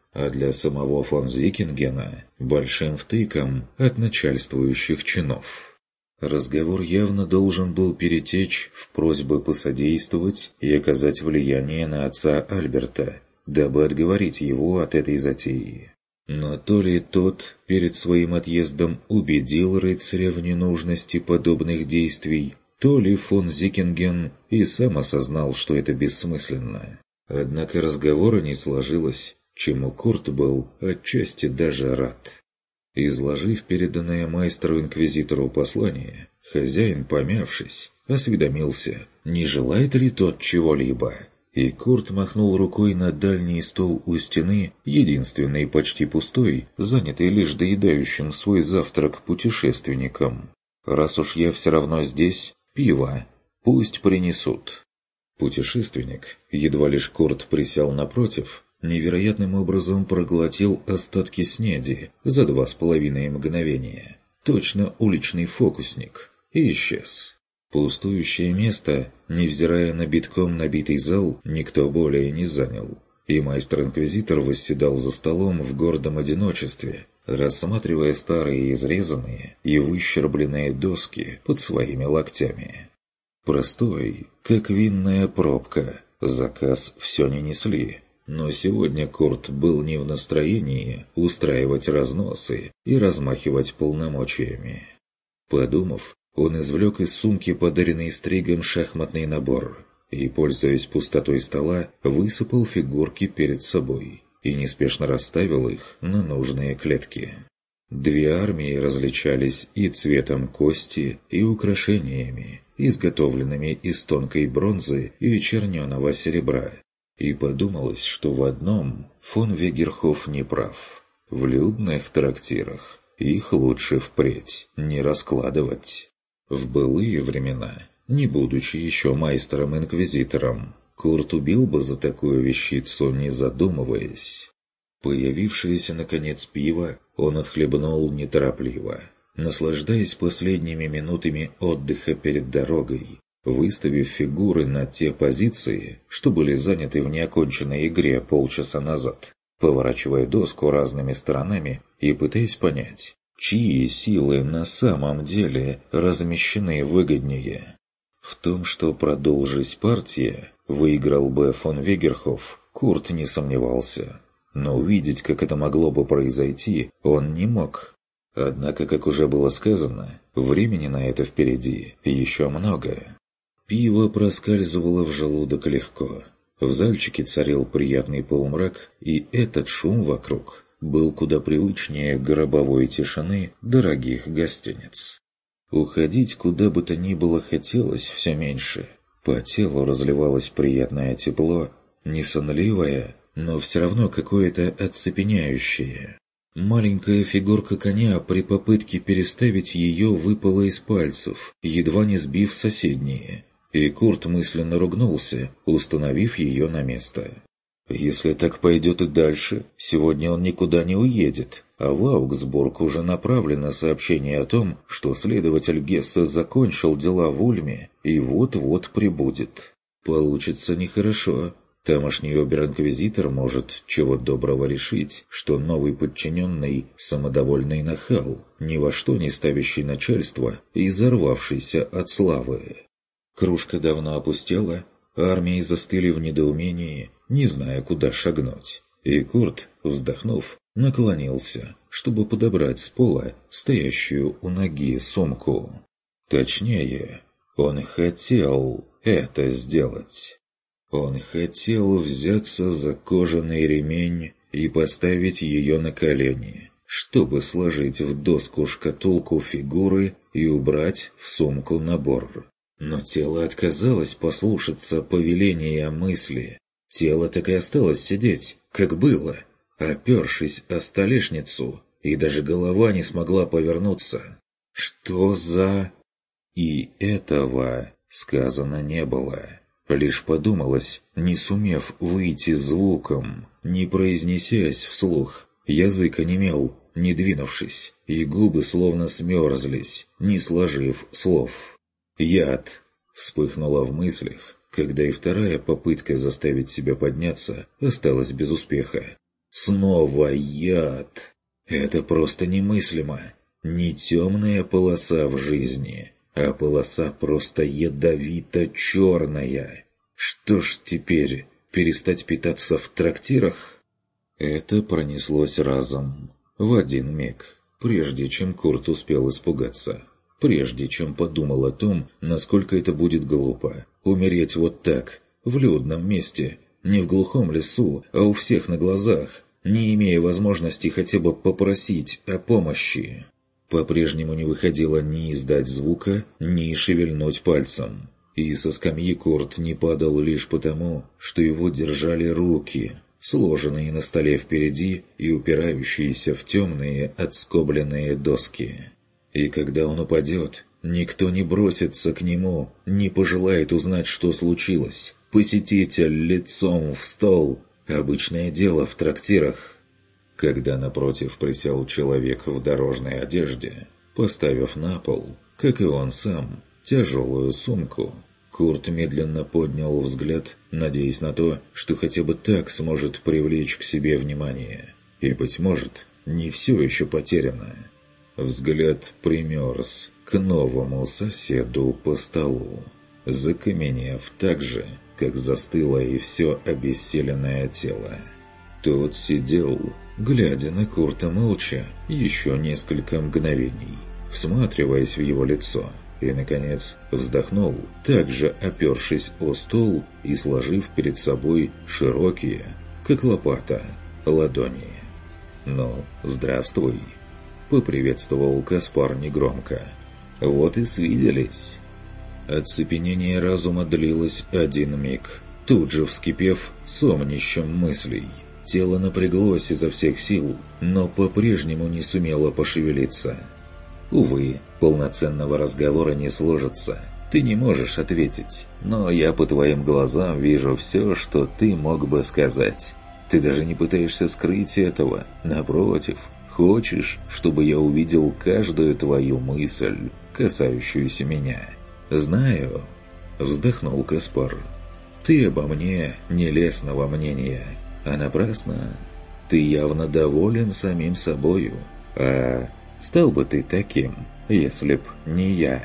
а для самого фон Зикингена – большим втыком от начальствующих чинов. Разговор явно должен был перетечь в просьбы посодействовать и оказать влияние на отца Альберта, дабы отговорить его от этой затеи. Но то ли тот перед своим отъездом убедил рыцаря в ненужности подобных действий, то ли фон Зикинген и сам осознал, что это бессмысленно. Однако разговора не сложилось, чему Курт был отчасти даже рад. Изложив переданное майстеру-инквизитору послание, хозяин, помявшись, осведомился, не желает ли тот чего-либо. И Курт махнул рукой на дальний стол у стены, единственный почти пустой, занятый лишь доедающим свой завтрак путешественником. «Раз уж я все равно здесь, пиво, пусть принесут». Путешественник, едва лишь Курт присел напротив, невероятным образом проглотил остатки снеди за два с половиной мгновения. Точно уличный фокусник. И исчез. Пустующее место, невзирая на битком набитый зал, никто более не занял. И майстер-инквизитор восседал за столом в гордом одиночестве, рассматривая старые изрезанные и выщербленные доски под своими локтями. Простой, как винная пробка, заказ все не несли. Но сегодня Курт был не в настроении устраивать разносы и размахивать полномочиями. Подумав, он извлек из сумки подаренный Стригом шахматный набор и, пользуясь пустотой стола, высыпал фигурки перед собой и неспешно расставил их на нужные клетки. Две армии различались и цветом кости, и украшениями, изготовленными из тонкой бронзы и черненого серебра. И подумалось, что в одном фон Вегерхоф не прав. В людных трактирах их лучше впредь не раскладывать. В былые времена, не будучи еще майстером-инквизитором, Курт убил бы за такую вещицу, не задумываясь. Появившееся, наконец, пиво он отхлебнул неторопливо, наслаждаясь последними минутами отдыха перед дорогой, выставив фигуры на те позиции, что были заняты в неоконченной игре полчаса назад, поворачивая доску разными сторонами и пытаясь понять, чьи силы на самом деле размещены выгоднее. В том, что продолжить партия, выиграл бы фон Вегерхоф, Курт не сомневался. Но увидеть, как это могло бы произойти, он не мог. Однако, как уже было сказано, времени на это впереди еще много. Пиво проскальзывало в желудок легко. В зальчике царил приятный полумрак, и этот шум вокруг был куда привычнее гробовой тишины дорогих гостиниц. Уходить куда бы то ни было хотелось все меньше. По телу разливалось приятное тепло, не сонливое, но все равно какое-то оцепеняющее. Маленькая фигурка коня при попытке переставить ее выпала из пальцев, едва не сбив соседние, и Курт мысленно ругнулся, установив ее на место. Если так пойдет и дальше, сегодня он никуда не уедет, а в Аугсбург уже направлено сообщение о том, что следователь Гессе закончил дела в Ульме и вот-вот прибудет. Получится нехорошо. Тамошний обер-инквизитор может чего доброго решить, что новый подчиненный – самодовольный нахал, ни во что не ставящий начальство и взорвавшийся от славы. Кружка давно опустела, армии застыли в недоумении, не зная, куда шагнуть. И Курт, вздохнув, наклонился, чтобы подобрать с пола стоящую у ноги сумку. Точнее, он хотел это сделать. Он хотел взяться за кожаный ремень и поставить ее на колени, чтобы сложить в доску шкатулку фигуры и убрать в сумку набор. Но тело отказалось послушаться повеления мысли. Тело так и осталось сидеть, как было, опершись о столешницу, и даже голова не смогла повернуться. Что за... И этого сказано не было. Лишь подумалось, не сумев выйти звуком, не произнесясь вслух. Язык онемел, не двинувшись, и губы словно смерзлись, не сложив слов. «Яд!» вспыхнула в мыслях, когда и вторая попытка заставить себя подняться осталась без успеха. Снова яд. Это просто немыслимо. Не темная полоса в жизни, а полоса просто ядовито-черная. Что ж теперь, перестать питаться в трактирах? Это пронеслось разом, в один миг, прежде чем Курт успел испугаться. Прежде чем подумал о том, насколько это будет глупо. Умереть вот так, в людном месте, не в глухом лесу, а у всех на глазах, не имея возможности хотя бы попросить о помощи. По-прежнему не выходило ни издать звука, ни шевельнуть пальцем. И со скамьи Курт не падал лишь потому, что его держали руки, сложенные на столе впереди и упирающиеся в темные отскобленные доски. И когда он упадет, никто не бросится к нему, не пожелает узнать, что случилось. Посетитель лицом в стол – обычное дело в трактирах. Когда напротив присел человек в дорожной одежде, поставив на пол, как и он сам, тяжелую сумку, Курт медленно поднял взгляд, надеясь на то, что хотя бы так сможет привлечь к себе внимание. И, быть может, не все еще потеряно. Взгляд примерз к новому соседу по столу, закаменев так же, как застыло и все обессиленное тело. Тот сидел, глядя на Курта молча, еще несколько мгновений, всматриваясь в его лицо, и, наконец, вздохнул, также опершись о стол и сложив перед собой широкие, как лопата, ладони. «Ну, здравствуй!» — поприветствовал Каспар негромко. «Вот и свиделись». Оцепенение разума длилось один миг, тут же вскипев сомнищем мыслей. Тело напряглось изо всех сил, но по-прежнему не сумело пошевелиться. «Увы, полноценного разговора не сложится. Ты не можешь ответить, но я по твоим глазам вижу все, что ты мог бы сказать. Ты даже не пытаешься скрыть этого. Напротив, хочешь, чтобы я увидел каждую твою мысль, касающуюся меня?» «Знаю», — вздохнул Каспар. «Ты обо мне нелестного мнения, а напрасно. Ты явно доволен самим собою. А стал бы ты таким, если б не я?»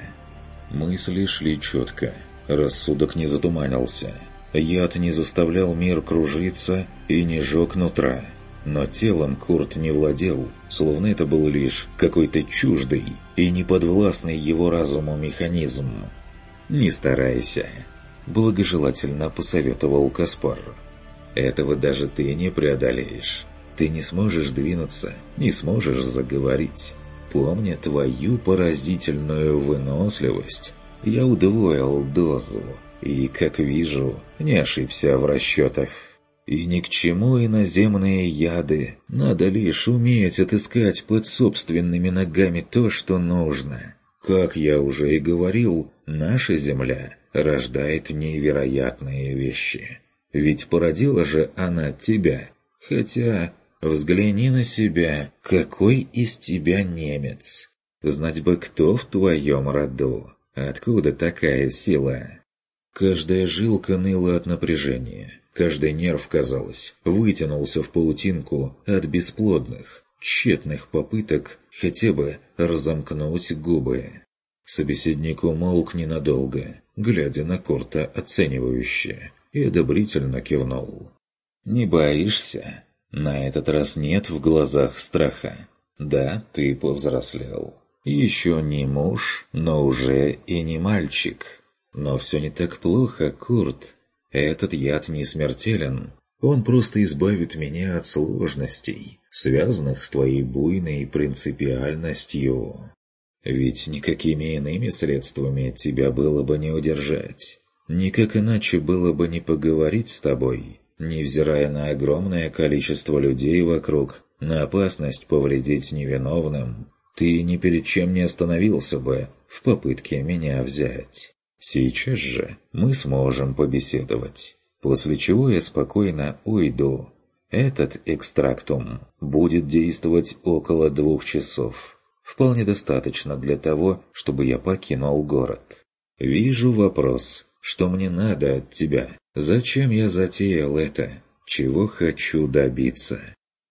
Мысли шли четко, рассудок не затуманился. Яд не заставлял мир кружиться и не жег нутра. Но телом Курт не владел, словно это был лишь какой-то чуждый и неподвластный его разуму механизм. «Не старайся», — благожелательно посоветовал Каспар. «Этого даже ты не преодолеешь. Ты не сможешь двинуться, не сможешь заговорить. Помня твою поразительную выносливость, я удвоил дозу и, как вижу, не ошибся в расчетах. И ни к чему иноземные яды, надо лишь уметь отыскать под собственными ногами то, что нужно. Как я уже и говорил, наша Земля рождает невероятные вещи. Ведь породила же она тебя. Хотя, взгляни на себя, какой из тебя немец. Знать бы, кто в твоем роду. Откуда такая сила?» Каждая жилка ныла от напряжения. Каждый нерв, казалось, вытянулся в паутинку от бесплодных, тщетных попыток хотя бы разомкнуть губы. Собеседник умолк ненадолго, глядя на Курта оценивающе, и одобрительно кивнул. «Не боишься? На этот раз нет в глазах страха. Да, ты повзрослел. Еще не муж, но уже и не мальчик. Но все не так плохо, Курт. Этот яд не смертелен. Он просто избавит меня от сложностей, связанных с твоей буйной принципиальностью. Ведь никакими иными средствами тебя было бы не удержать. Никак иначе было бы не поговорить с тобой, невзирая на огромное количество людей вокруг, на опасность повредить невиновным. Ты ни перед чем не остановился бы в попытке меня взять. Сейчас же мы сможем побеседовать, после чего я спокойно уйду. Этот экстрактум будет действовать около двух часов. Вполне достаточно для того, чтобы я покинул город. Вижу вопрос, что мне надо от тебя. Зачем я затеял это? Чего хочу добиться?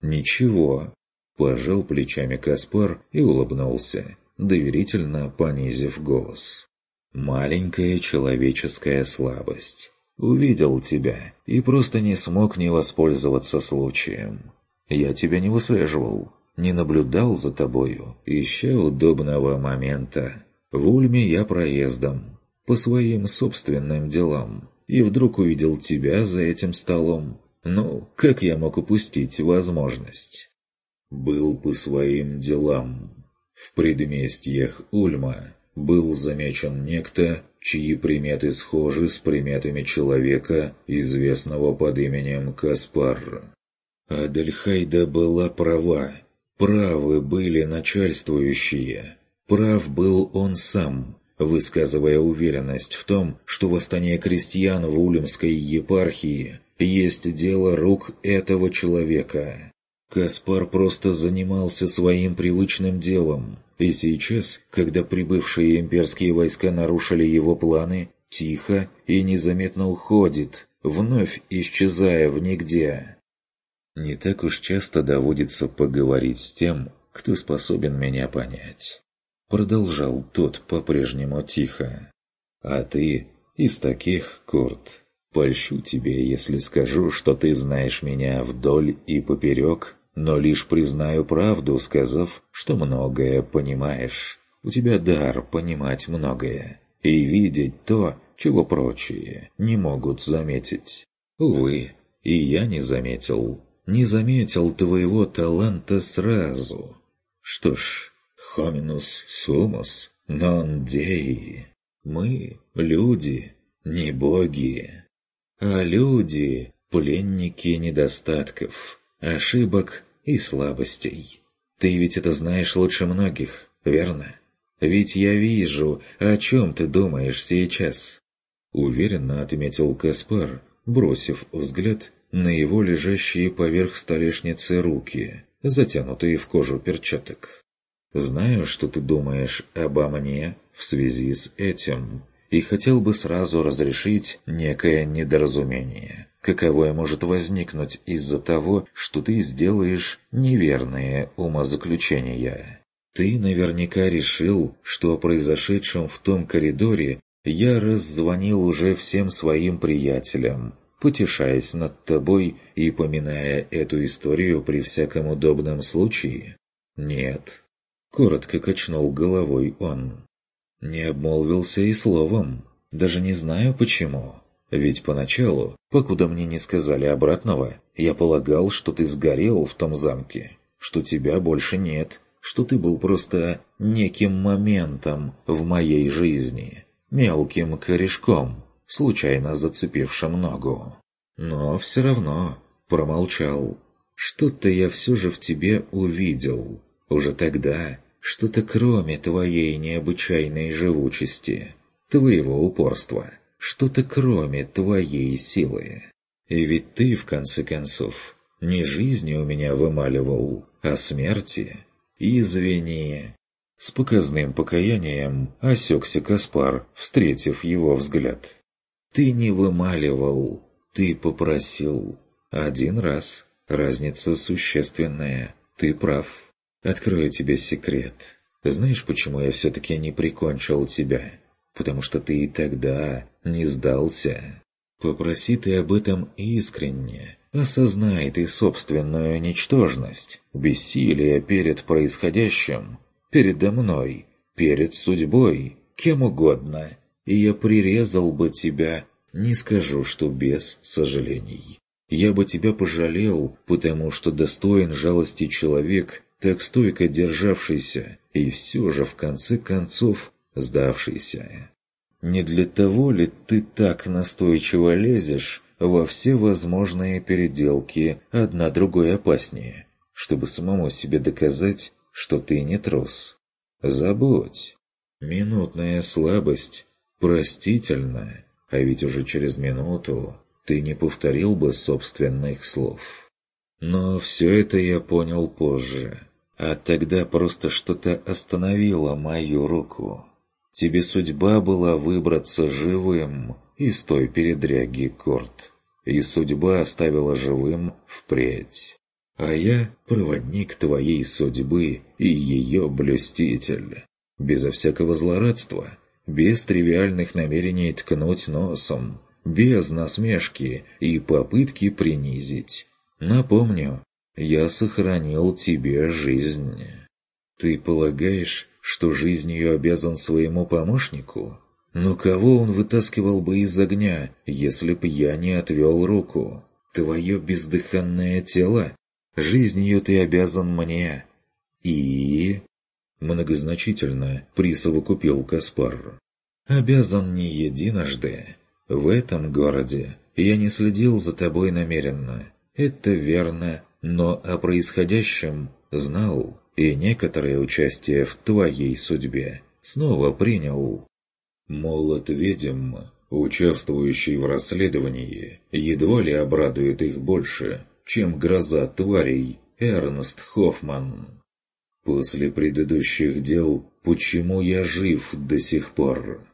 «Ничего», – пожал плечами Каспар и улыбнулся, доверительно понизив голос. «Маленькая человеческая слабость. Увидел тебя и просто не смог не воспользоваться случаем. Я тебя не выслеживал, не наблюдал за тобою, ища удобного момента. В Ульме я проездом, по своим собственным делам, и вдруг увидел тебя за этим столом. Ну, как я мог упустить возможность?» «Был по своим делам. В предместьях Ульма был замечен некто, чьи приметы схожи с приметами человека, известного под именем Каспар. Адельхайда была права. Правы были начальствующие. Прав был он сам, высказывая уверенность в том, что восстание крестьян в Ульмской епархии есть дело рук этого человека. Каспар просто занимался своим привычным делом, и сейчас, когда прибывшие имперские войска нарушили его планы, тихо и незаметно уходит, вновь исчезая в нигде. Не так уж часто доводится поговорить с тем, кто способен меня понять. Продолжал тот по-прежнему тихо. А ты из таких, Курт. Польщу тебе, если скажу, что ты знаешь меня вдоль и поперек, но лишь признаю правду, сказав, что многое понимаешь. У тебя дар понимать многое и видеть то, чего прочие не могут заметить. Увы, и я не заметил. Не заметил твоего таланта сразу. Что ж, hominus sumus non dei. Мы — люди, не боги. А люди — пленники недостатков, ошибок и слабостей. Ты ведь это знаешь лучше многих, верно? Ведь я вижу, о чем ты думаешь сейчас. Уверенно отметил Каспар, бросив взгляд на его лежащие поверх столешницы руки, затянутые в кожу перчаток. Знаю, что ты думаешь обо мне в связи с этим, и хотел бы сразу разрешить некое недоразумение, каковое может возникнуть из-за того, что ты сделаешь неверные умозаключения. Ты наверняка решил, что о произошедшем в том коридоре я раззвонил уже всем своим приятелям, потешаясь над тобой и поминая эту историю при всяком удобном случае? Нет. Коротко качнул головой он. Не обмолвился и словом. Даже не знаю почему. Ведь поначалу, покуда мне не сказали обратного, я полагал, что ты сгорел в том замке, что тебя больше нет, что ты был просто неким моментом в моей жизни, мелким корешком, случайно зацепившим ногу. Но все равно промолчал. Что-то я все же в тебе увидел. Уже тогда что-то кроме твоей необычайной живучести, твоего упорства, что-то кроме твоей силы. И ведь ты, в конце концов, не жизни у меня вымаливал, а смерти. Извини. С показным покаянием осекся Каспар, встретив его взгляд. Ты не вымаливал, ты попросил. Один раз. Разница существенная. Ты прав. Открою тебе секрет. Знаешь, почему я все-таки не прикончил тебя? Потому что ты и тогда не сдался. Попроси ты об этом искренне. Осознай ты собственную ничтожность, бессилие перед происходящим, передо мной, перед судьбой, кем угодно. И я прирезал бы тебя, не скажу, что без сожалений. Я бы тебя пожалел, потому что достоин жалости человек, так стойко державшийся и все же в конце концов сдавшийся. Не для того ли ты так настойчиво лезешь во все возможные переделки, одна другой опаснее, чтобы самому себе доказать, что ты не трус? Забудь. Минутная слабость простительна, а ведь уже через минуту ты не повторил бы собственных слов. Но все это я понял позже. А тогда просто что-то остановило мою руку. Тебе судьба была выбраться живым из той передряги, Корт. И судьба оставила живым впредь. А я проводник твоей судьбы и ее блюститель. Безо всякого злорадства, без тривиальных намерений ткнуть носом, без насмешки и попытки принизить. Напомню, я сохранил тебе жизнь. Ты полагаешь, что жизнью обязан своему помощнику? Но кого он вытаскивал бы из огня, если б я не отвел руку? Твое бездыханное тело? Жизнью ты обязан мне. И... Многозначительно присовокупил Каспар. Обязан не единожды. В этом городе я не следил за тобой намеренно. Это верно, но о происходящем знал, и некоторое участие в твоей судьбе снова принял. Молот ведьм, участвующий в расследовании, едва ли обрадует их больше, чем гроза тварей Эрнст Хоффман. После предыдущих дел, почему я жив до сих пор?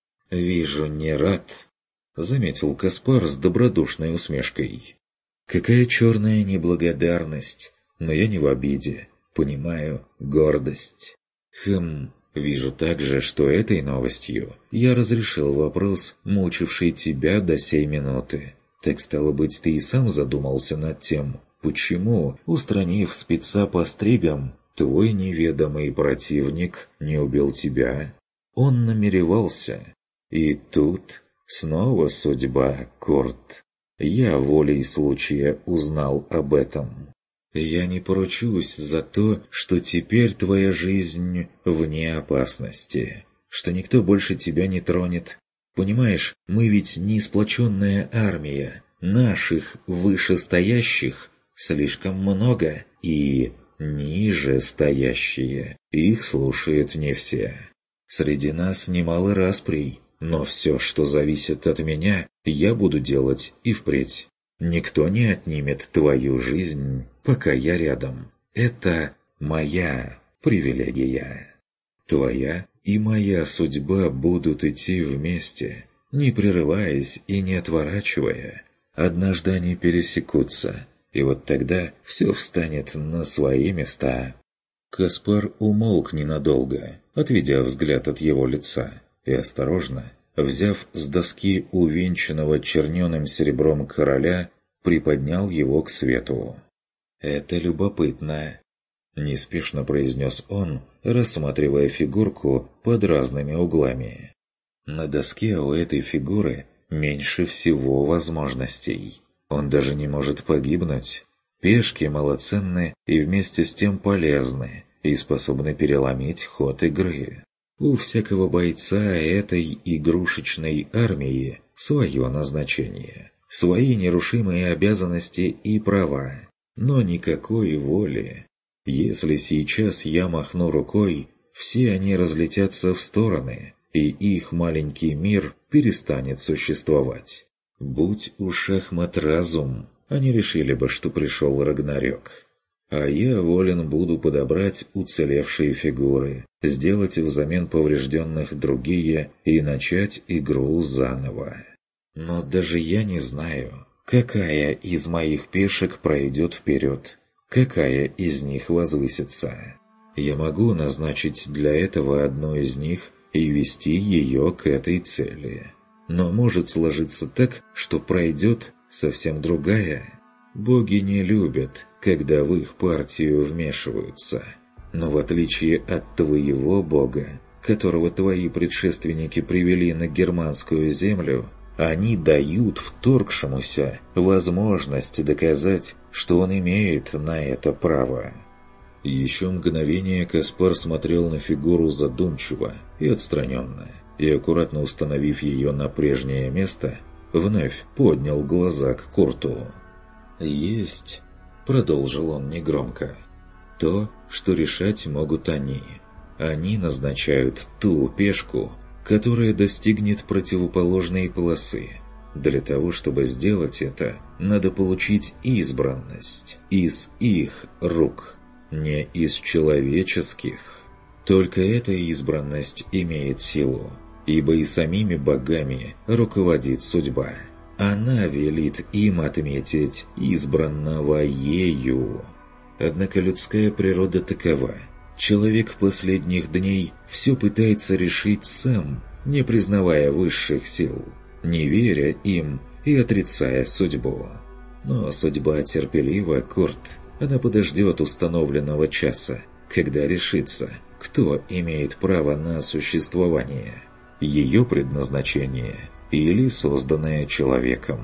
Вижу, не рад, заметил Каспар с добродушной усмешкой. Какая черная неблагодарность, но я не в обиде, понимаю, гордость. Хм, вижу также, что этой новостью я разрешил вопрос, мучивший тебя до сей минуты. Так стало быть, ты и сам задумался над тем, почему, устранив спеца по стригам, твой неведомый противник не убил тебя? Он намеревался. И тут снова судьба, Курт. Я волей случая узнал об этом. Я не поручусь за то, что теперь твоя жизнь вне опасности, что никто больше тебя не тронет. Понимаешь, мы ведь не сплоченная армия, наших вышестоящих слишком много, и ниже стоящие, их слушают не все. Среди нас немало расприй, но все, что зависит от меня, я буду делать и впредь. Никто не отнимет твою жизнь, пока я рядом. Это моя привилегия. Твоя и моя судьба будут идти вместе, не прерываясь и не отворачивая. Однажды они пересекутся, и вот тогда все встанет на свои места. Каспар умолк ненадолго, отведя взгляд от его лица, и осторожно, взяв с доски увенчанного черненым серебром короля, приподнял его к свету. «Это любопытно», — неспешно произнес он, рассматривая фигурку под разными углами. «На доске у этой фигуры меньше всего возможностей. Он даже не может погибнуть. Пешки малоценны и вместе с тем полезны и способны переломить ход игры. У всякого бойца этой игрушечной армии свое назначение, свои нерушимые обязанности и права, но никакой воли. Если сейчас я махну рукой, все они разлетятся в стороны, и их маленький мир перестанет существовать. Будь у шахмат разум, они решили бы, что пришел Рагнарёк. А я волен буду подобрать уцелевшие фигуры, сделать взамен поврежденных другие и начать игру заново. Но даже я не знаю, какая из моих пешек пройдет вперед, какая из них возвысится. Я могу назначить для этого одну из них и вести ее к этой цели. Но может сложиться так, что пройдет совсем другая. Боги не любят, когда в их партию вмешиваются. Но в отличие от твоего бога, которого твои предшественники привели на германскую землю, они дают вторгшемуся возможность доказать, что он имеет на это право. Еще мгновение Каспар смотрел на фигуру задумчиво и отстраненно, и, аккуратно установив ее на прежнее место, вновь поднял глаза к Курту. «Есть», — продолжил он негромко, — «то, что решать могут они. Они назначают ту пешку, которая достигнет противоположной полосы. Для того, чтобы сделать это, надо получить избранность из их рук, не из человеческих. Только эта избранность имеет силу, ибо и самими богами руководит судьба. Она велит им отметить избранного ею. Однако людская природа такова. Человек последних дней все пытается решить сам, не признавая высших сил, не веря им и отрицая судьбу. Но судьба терпелива, Курт. Она подождет установленного часа, когда решится, кто имеет право на существование. Ее предназначение или созданное человеком.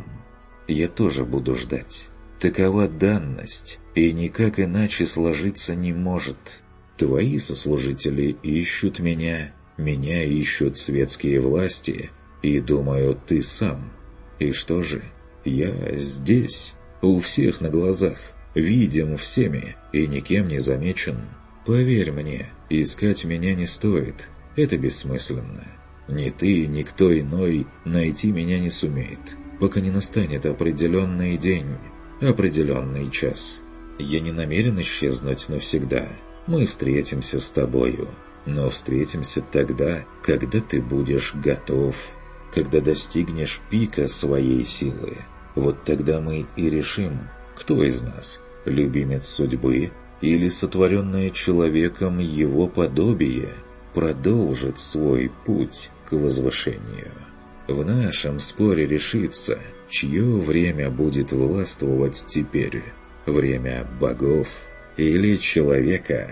Я тоже буду ждать. Такова данность, и никак иначе сложиться не может. Твои сослужители ищут меня, меня ищут светские власти, и, думаю, ты сам. И что же? Я здесь, у всех на глазах, видим всеми и никем не замечен. Поверь мне, искать меня не стоит, это бессмысленно. Ни ты, ни кто иной найти меня не сумеет, пока не настанет определенный день, определенный час. Я не намерен исчезнуть навсегда. Мы встретимся с тобою, но встретимся тогда, когда ты будешь готов, когда достигнешь пика своей силы. Вот тогда мы и решим, кто из нас – любимец судьбы или сотворенное человеком его подобие продолжит свой путь к возвышению. В нашем споре решится, чье время будет властвовать теперь – время богов или человека.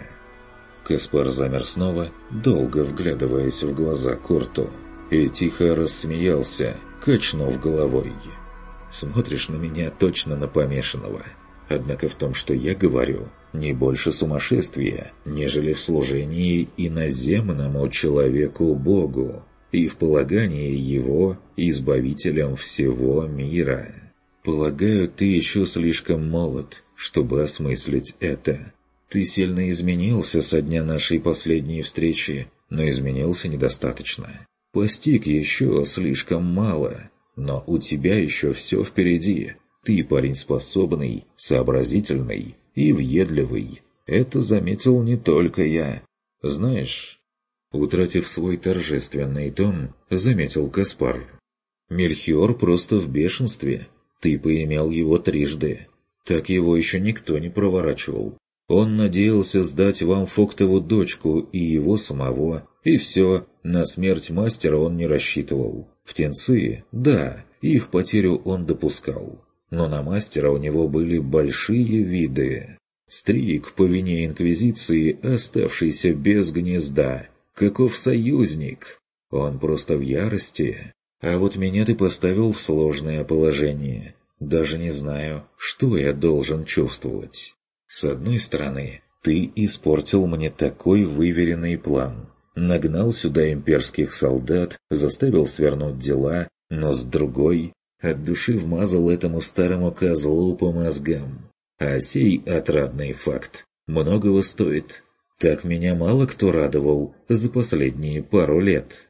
Каспар замер снова, долго вглядываясь в глаза Курту, и тихо рассмеялся, качнув головой. «Смотришь на меня точно на помешанного. Однако в том, что я говорю, не больше сумасшествия, нежели в служении иноземному человеку-богу и в полагании его избавителем всего мира. Полагаю, ты еще слишком молод, чтобы осмыслить это. Ты сильно изменился со дня нашей последней встречи, но изменился недостаточно. Постиг еще слишком мало, но у тебя еще все впереди. Ты парень способный, сообразительный и въедливый. Это заметил не только я. Знаешь, утратив свой торжественный тон, заметил Каспар. Мельхиор просто в бешенстве. Ты поимел его трижды. Так его еще никто не проворачивал. Он надеялся сдать вам Фоктову дочку и его самого, и все, на смерть мастера он не рассчитывал. Птенцы, да, их потерю он допускал. Но на мастера у него были большие виды. Стриг по вине Инквизиции, оставшийся без гнезда. Каков союзник? Он просто в ярости. А вот меня ты поставил в сложное положение. Даже не знаю, что я должен чувствовать. С одной стороны, ты испортил мне такой выверенный план. Нагнал сюда имперских солдат, заставил свернуть дела, но с другой, от души вмазал этому старому козлу по мозгам. А сей отрадный факт многого стоит. Так меня мало кто радовал за последние пару лет.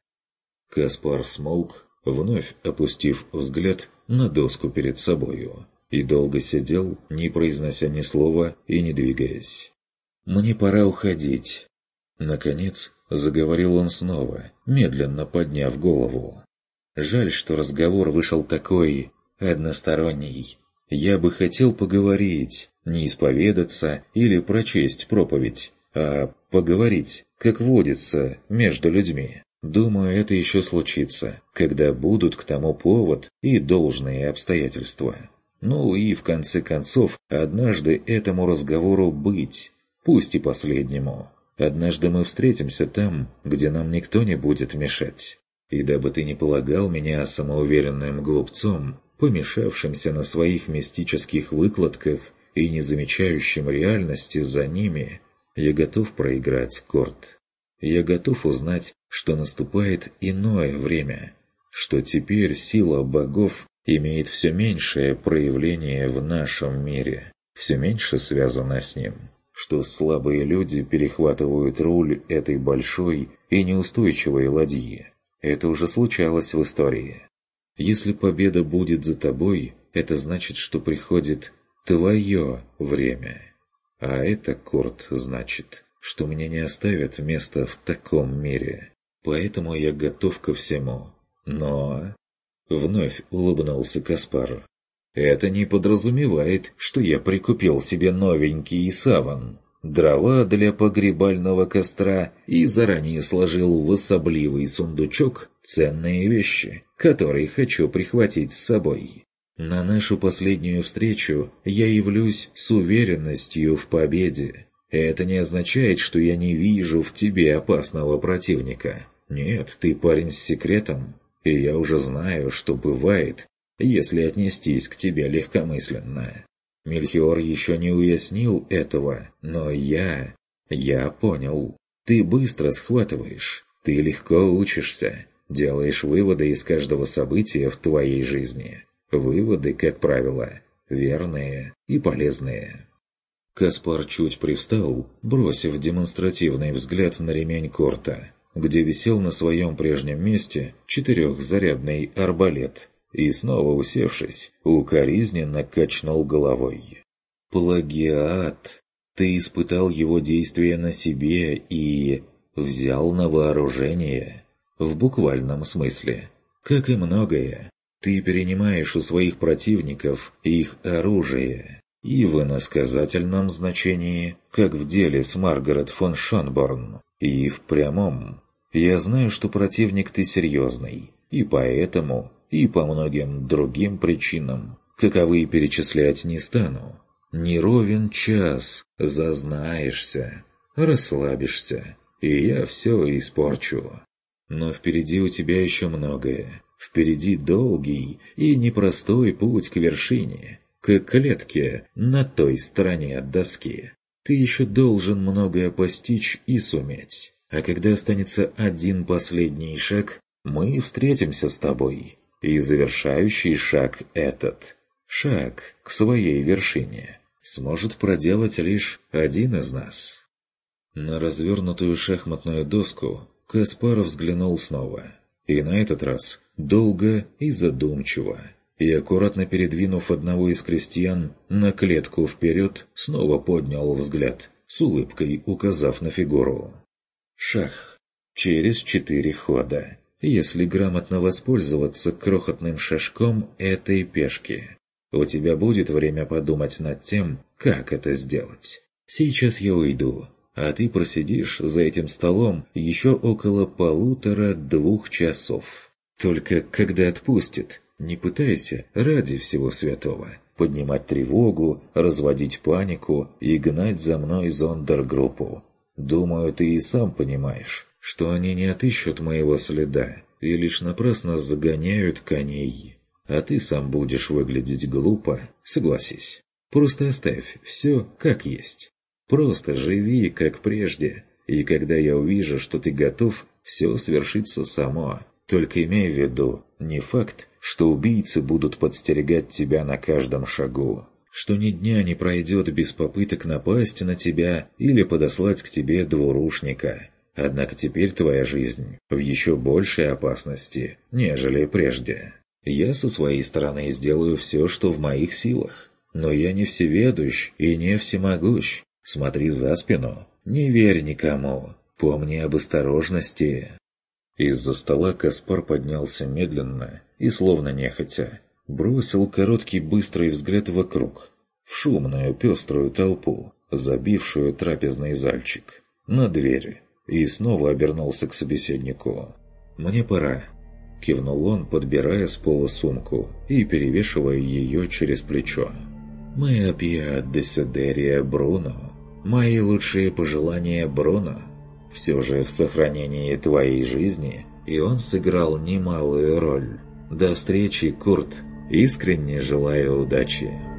Каспар смолк, вновь опустив взгляд на доску перед собою, и долго сидел, не произнося ни слова и не двигаясь. «Мне пора уходить». Наконец заговорил он снова, медленно подняв голову. «Жаль, что разговор вышел такой односторонний. Я бы хотел поговорить, не исповедаться или прочесть проповедь, а поговорить, как водится, между людьми. Думаю, это еще случится, когда будут к тому повод и должные обстоятельства. Ну и, в конце концов, однажды этому разговору быть, пусть и последнему. Однажды мы встретимся там, где нам никто не будет мешать. И дабы ты не полагал меня самоуверенным глупцом, помешавшимся на своих мистических выкладках и не замечающим реальности за ними, я готов проиграть, Корт. Я готов узнать, что наступает иное время, что теперь сила богов имеет все меньшее проявление в нашем мире, все меньше связано с ним, что слабые люди перехватывают руль этой большой и неустойчивой ладьи. Это уже случалось в истории. Если победа будет за тобой, это значит, что приходит твое время. А это, Курт, значит, что мне не оставят места в таком мире. Поэтому я готов ко всему. Но... Вновь улыбнулся Каспар. Это не подразумевает, что я прикупил себе новенький саван, дрова для погребального костра и заранее сложил в особливый сундучок ценные вещи, которые хочу прихватить с собой. На нашу последнюю встречу я явлюсь с уверенностью в победе. Это не означает, что я не вижу в тебе опасного противника. Нет, ты парень с секретом, и я уже знаю, что бывает, если отнестись к тебе легкомысленно. Мельхиор еще не уяснил этого, но я... я понял. Ты быстро схватываешь, ты легко учишься, делаешь выводы из каждого события в твоей жизни. Выводы, как правило, верные и полезные. Каспар чуть привстал, бросив демонстративный взгляд на ремень Корта, где висел на своем прежнем месте четырехзарядный арбалет, и снова усевшись, укоризненно качнул головой. «Плагиат! Ты испытал его действие на себе и... взял на вооружение. В буквальном смысле. Как и многое. Ты перенимаешь у своих противников их оружие. И в иносказательном значении, как в деле с Маргарет фон Шонборн, и в прямом. Я знаю, что противник ты серьезный, и поэтому, и по многим другим причинам, каковы перечислять не стану. Не ровен час, зазнаешься, расслабишься, и я все испорчу. Но впереди у тебя еще многое. Впереди долгий и непростой путь к вершине, к клетке на той стороне от доски. Ты еще должен многое постичь и суметь. А когда останется один последний шаг, мы встретимся с тобой. И завершающий шаг этот, шаг к своей вершине, сможет проделать лишь один из нас. На развернутую шахматную доску Каспар взглянул снова. И на этот раз долго и задумчиво. И, аккуратно передвинув одного из крестьян на клетку вперед, снова поднял взгляд, с улыбкой указав на фигуру. Шах. Через четыре хода, если грамотно воспользоваться крохотным шажком этой пешки. У тебя будет время подумать над тем, как это сделать. Сейчас я уйду, а ты просидишь за этим столом еще около полутора-двух часов. Только когда отпустит, не пытайся, ради всего святого, поднимать тревогу, разводить панику и гнать за мной зондергруппу. Думаю, ты и сам понимаешь, что они не отыщут моего следа и лишь напрасно загоняют коней. А ты сам будешь выглядеть глупо, согласись. Просто оставь все как есть. Просто живи, как прежде, и когда я увижу, что ты готов, все свершится само. Только имей в виду, не факт, что убийцы будут подстерегать тебя на каждом шагу, что ни дня не пройдет без попыток напасть на тебя или подослать к тебе двурушника. Однако теперь твоя жизнь в еще большей опасности, нежели прежде. Я со своей стороны сделаю все, что в моих силах, но я не всеведущ и не всемогущ. Смотри за спину, не верь никому, помни об осторожности». Из-за стола Каспар поднялся медленно и, словно нехотя, бросил короткий быстрый взгляд вокруг, в шумную пеструю толпу, забившую трапезный зальчик, на двери, и снова обернулся к собеседнику. «Мне пора», — кивнул он, подбирая с пола сумку и перевешивая ее через плечо. «Мы апиа десидерия Бруно. Мои лучшие пожелания Бруно. Все же в сохранении твоей жизни и он сыграл немалую роль. До встречи, Курт. Искренне желаю удачи».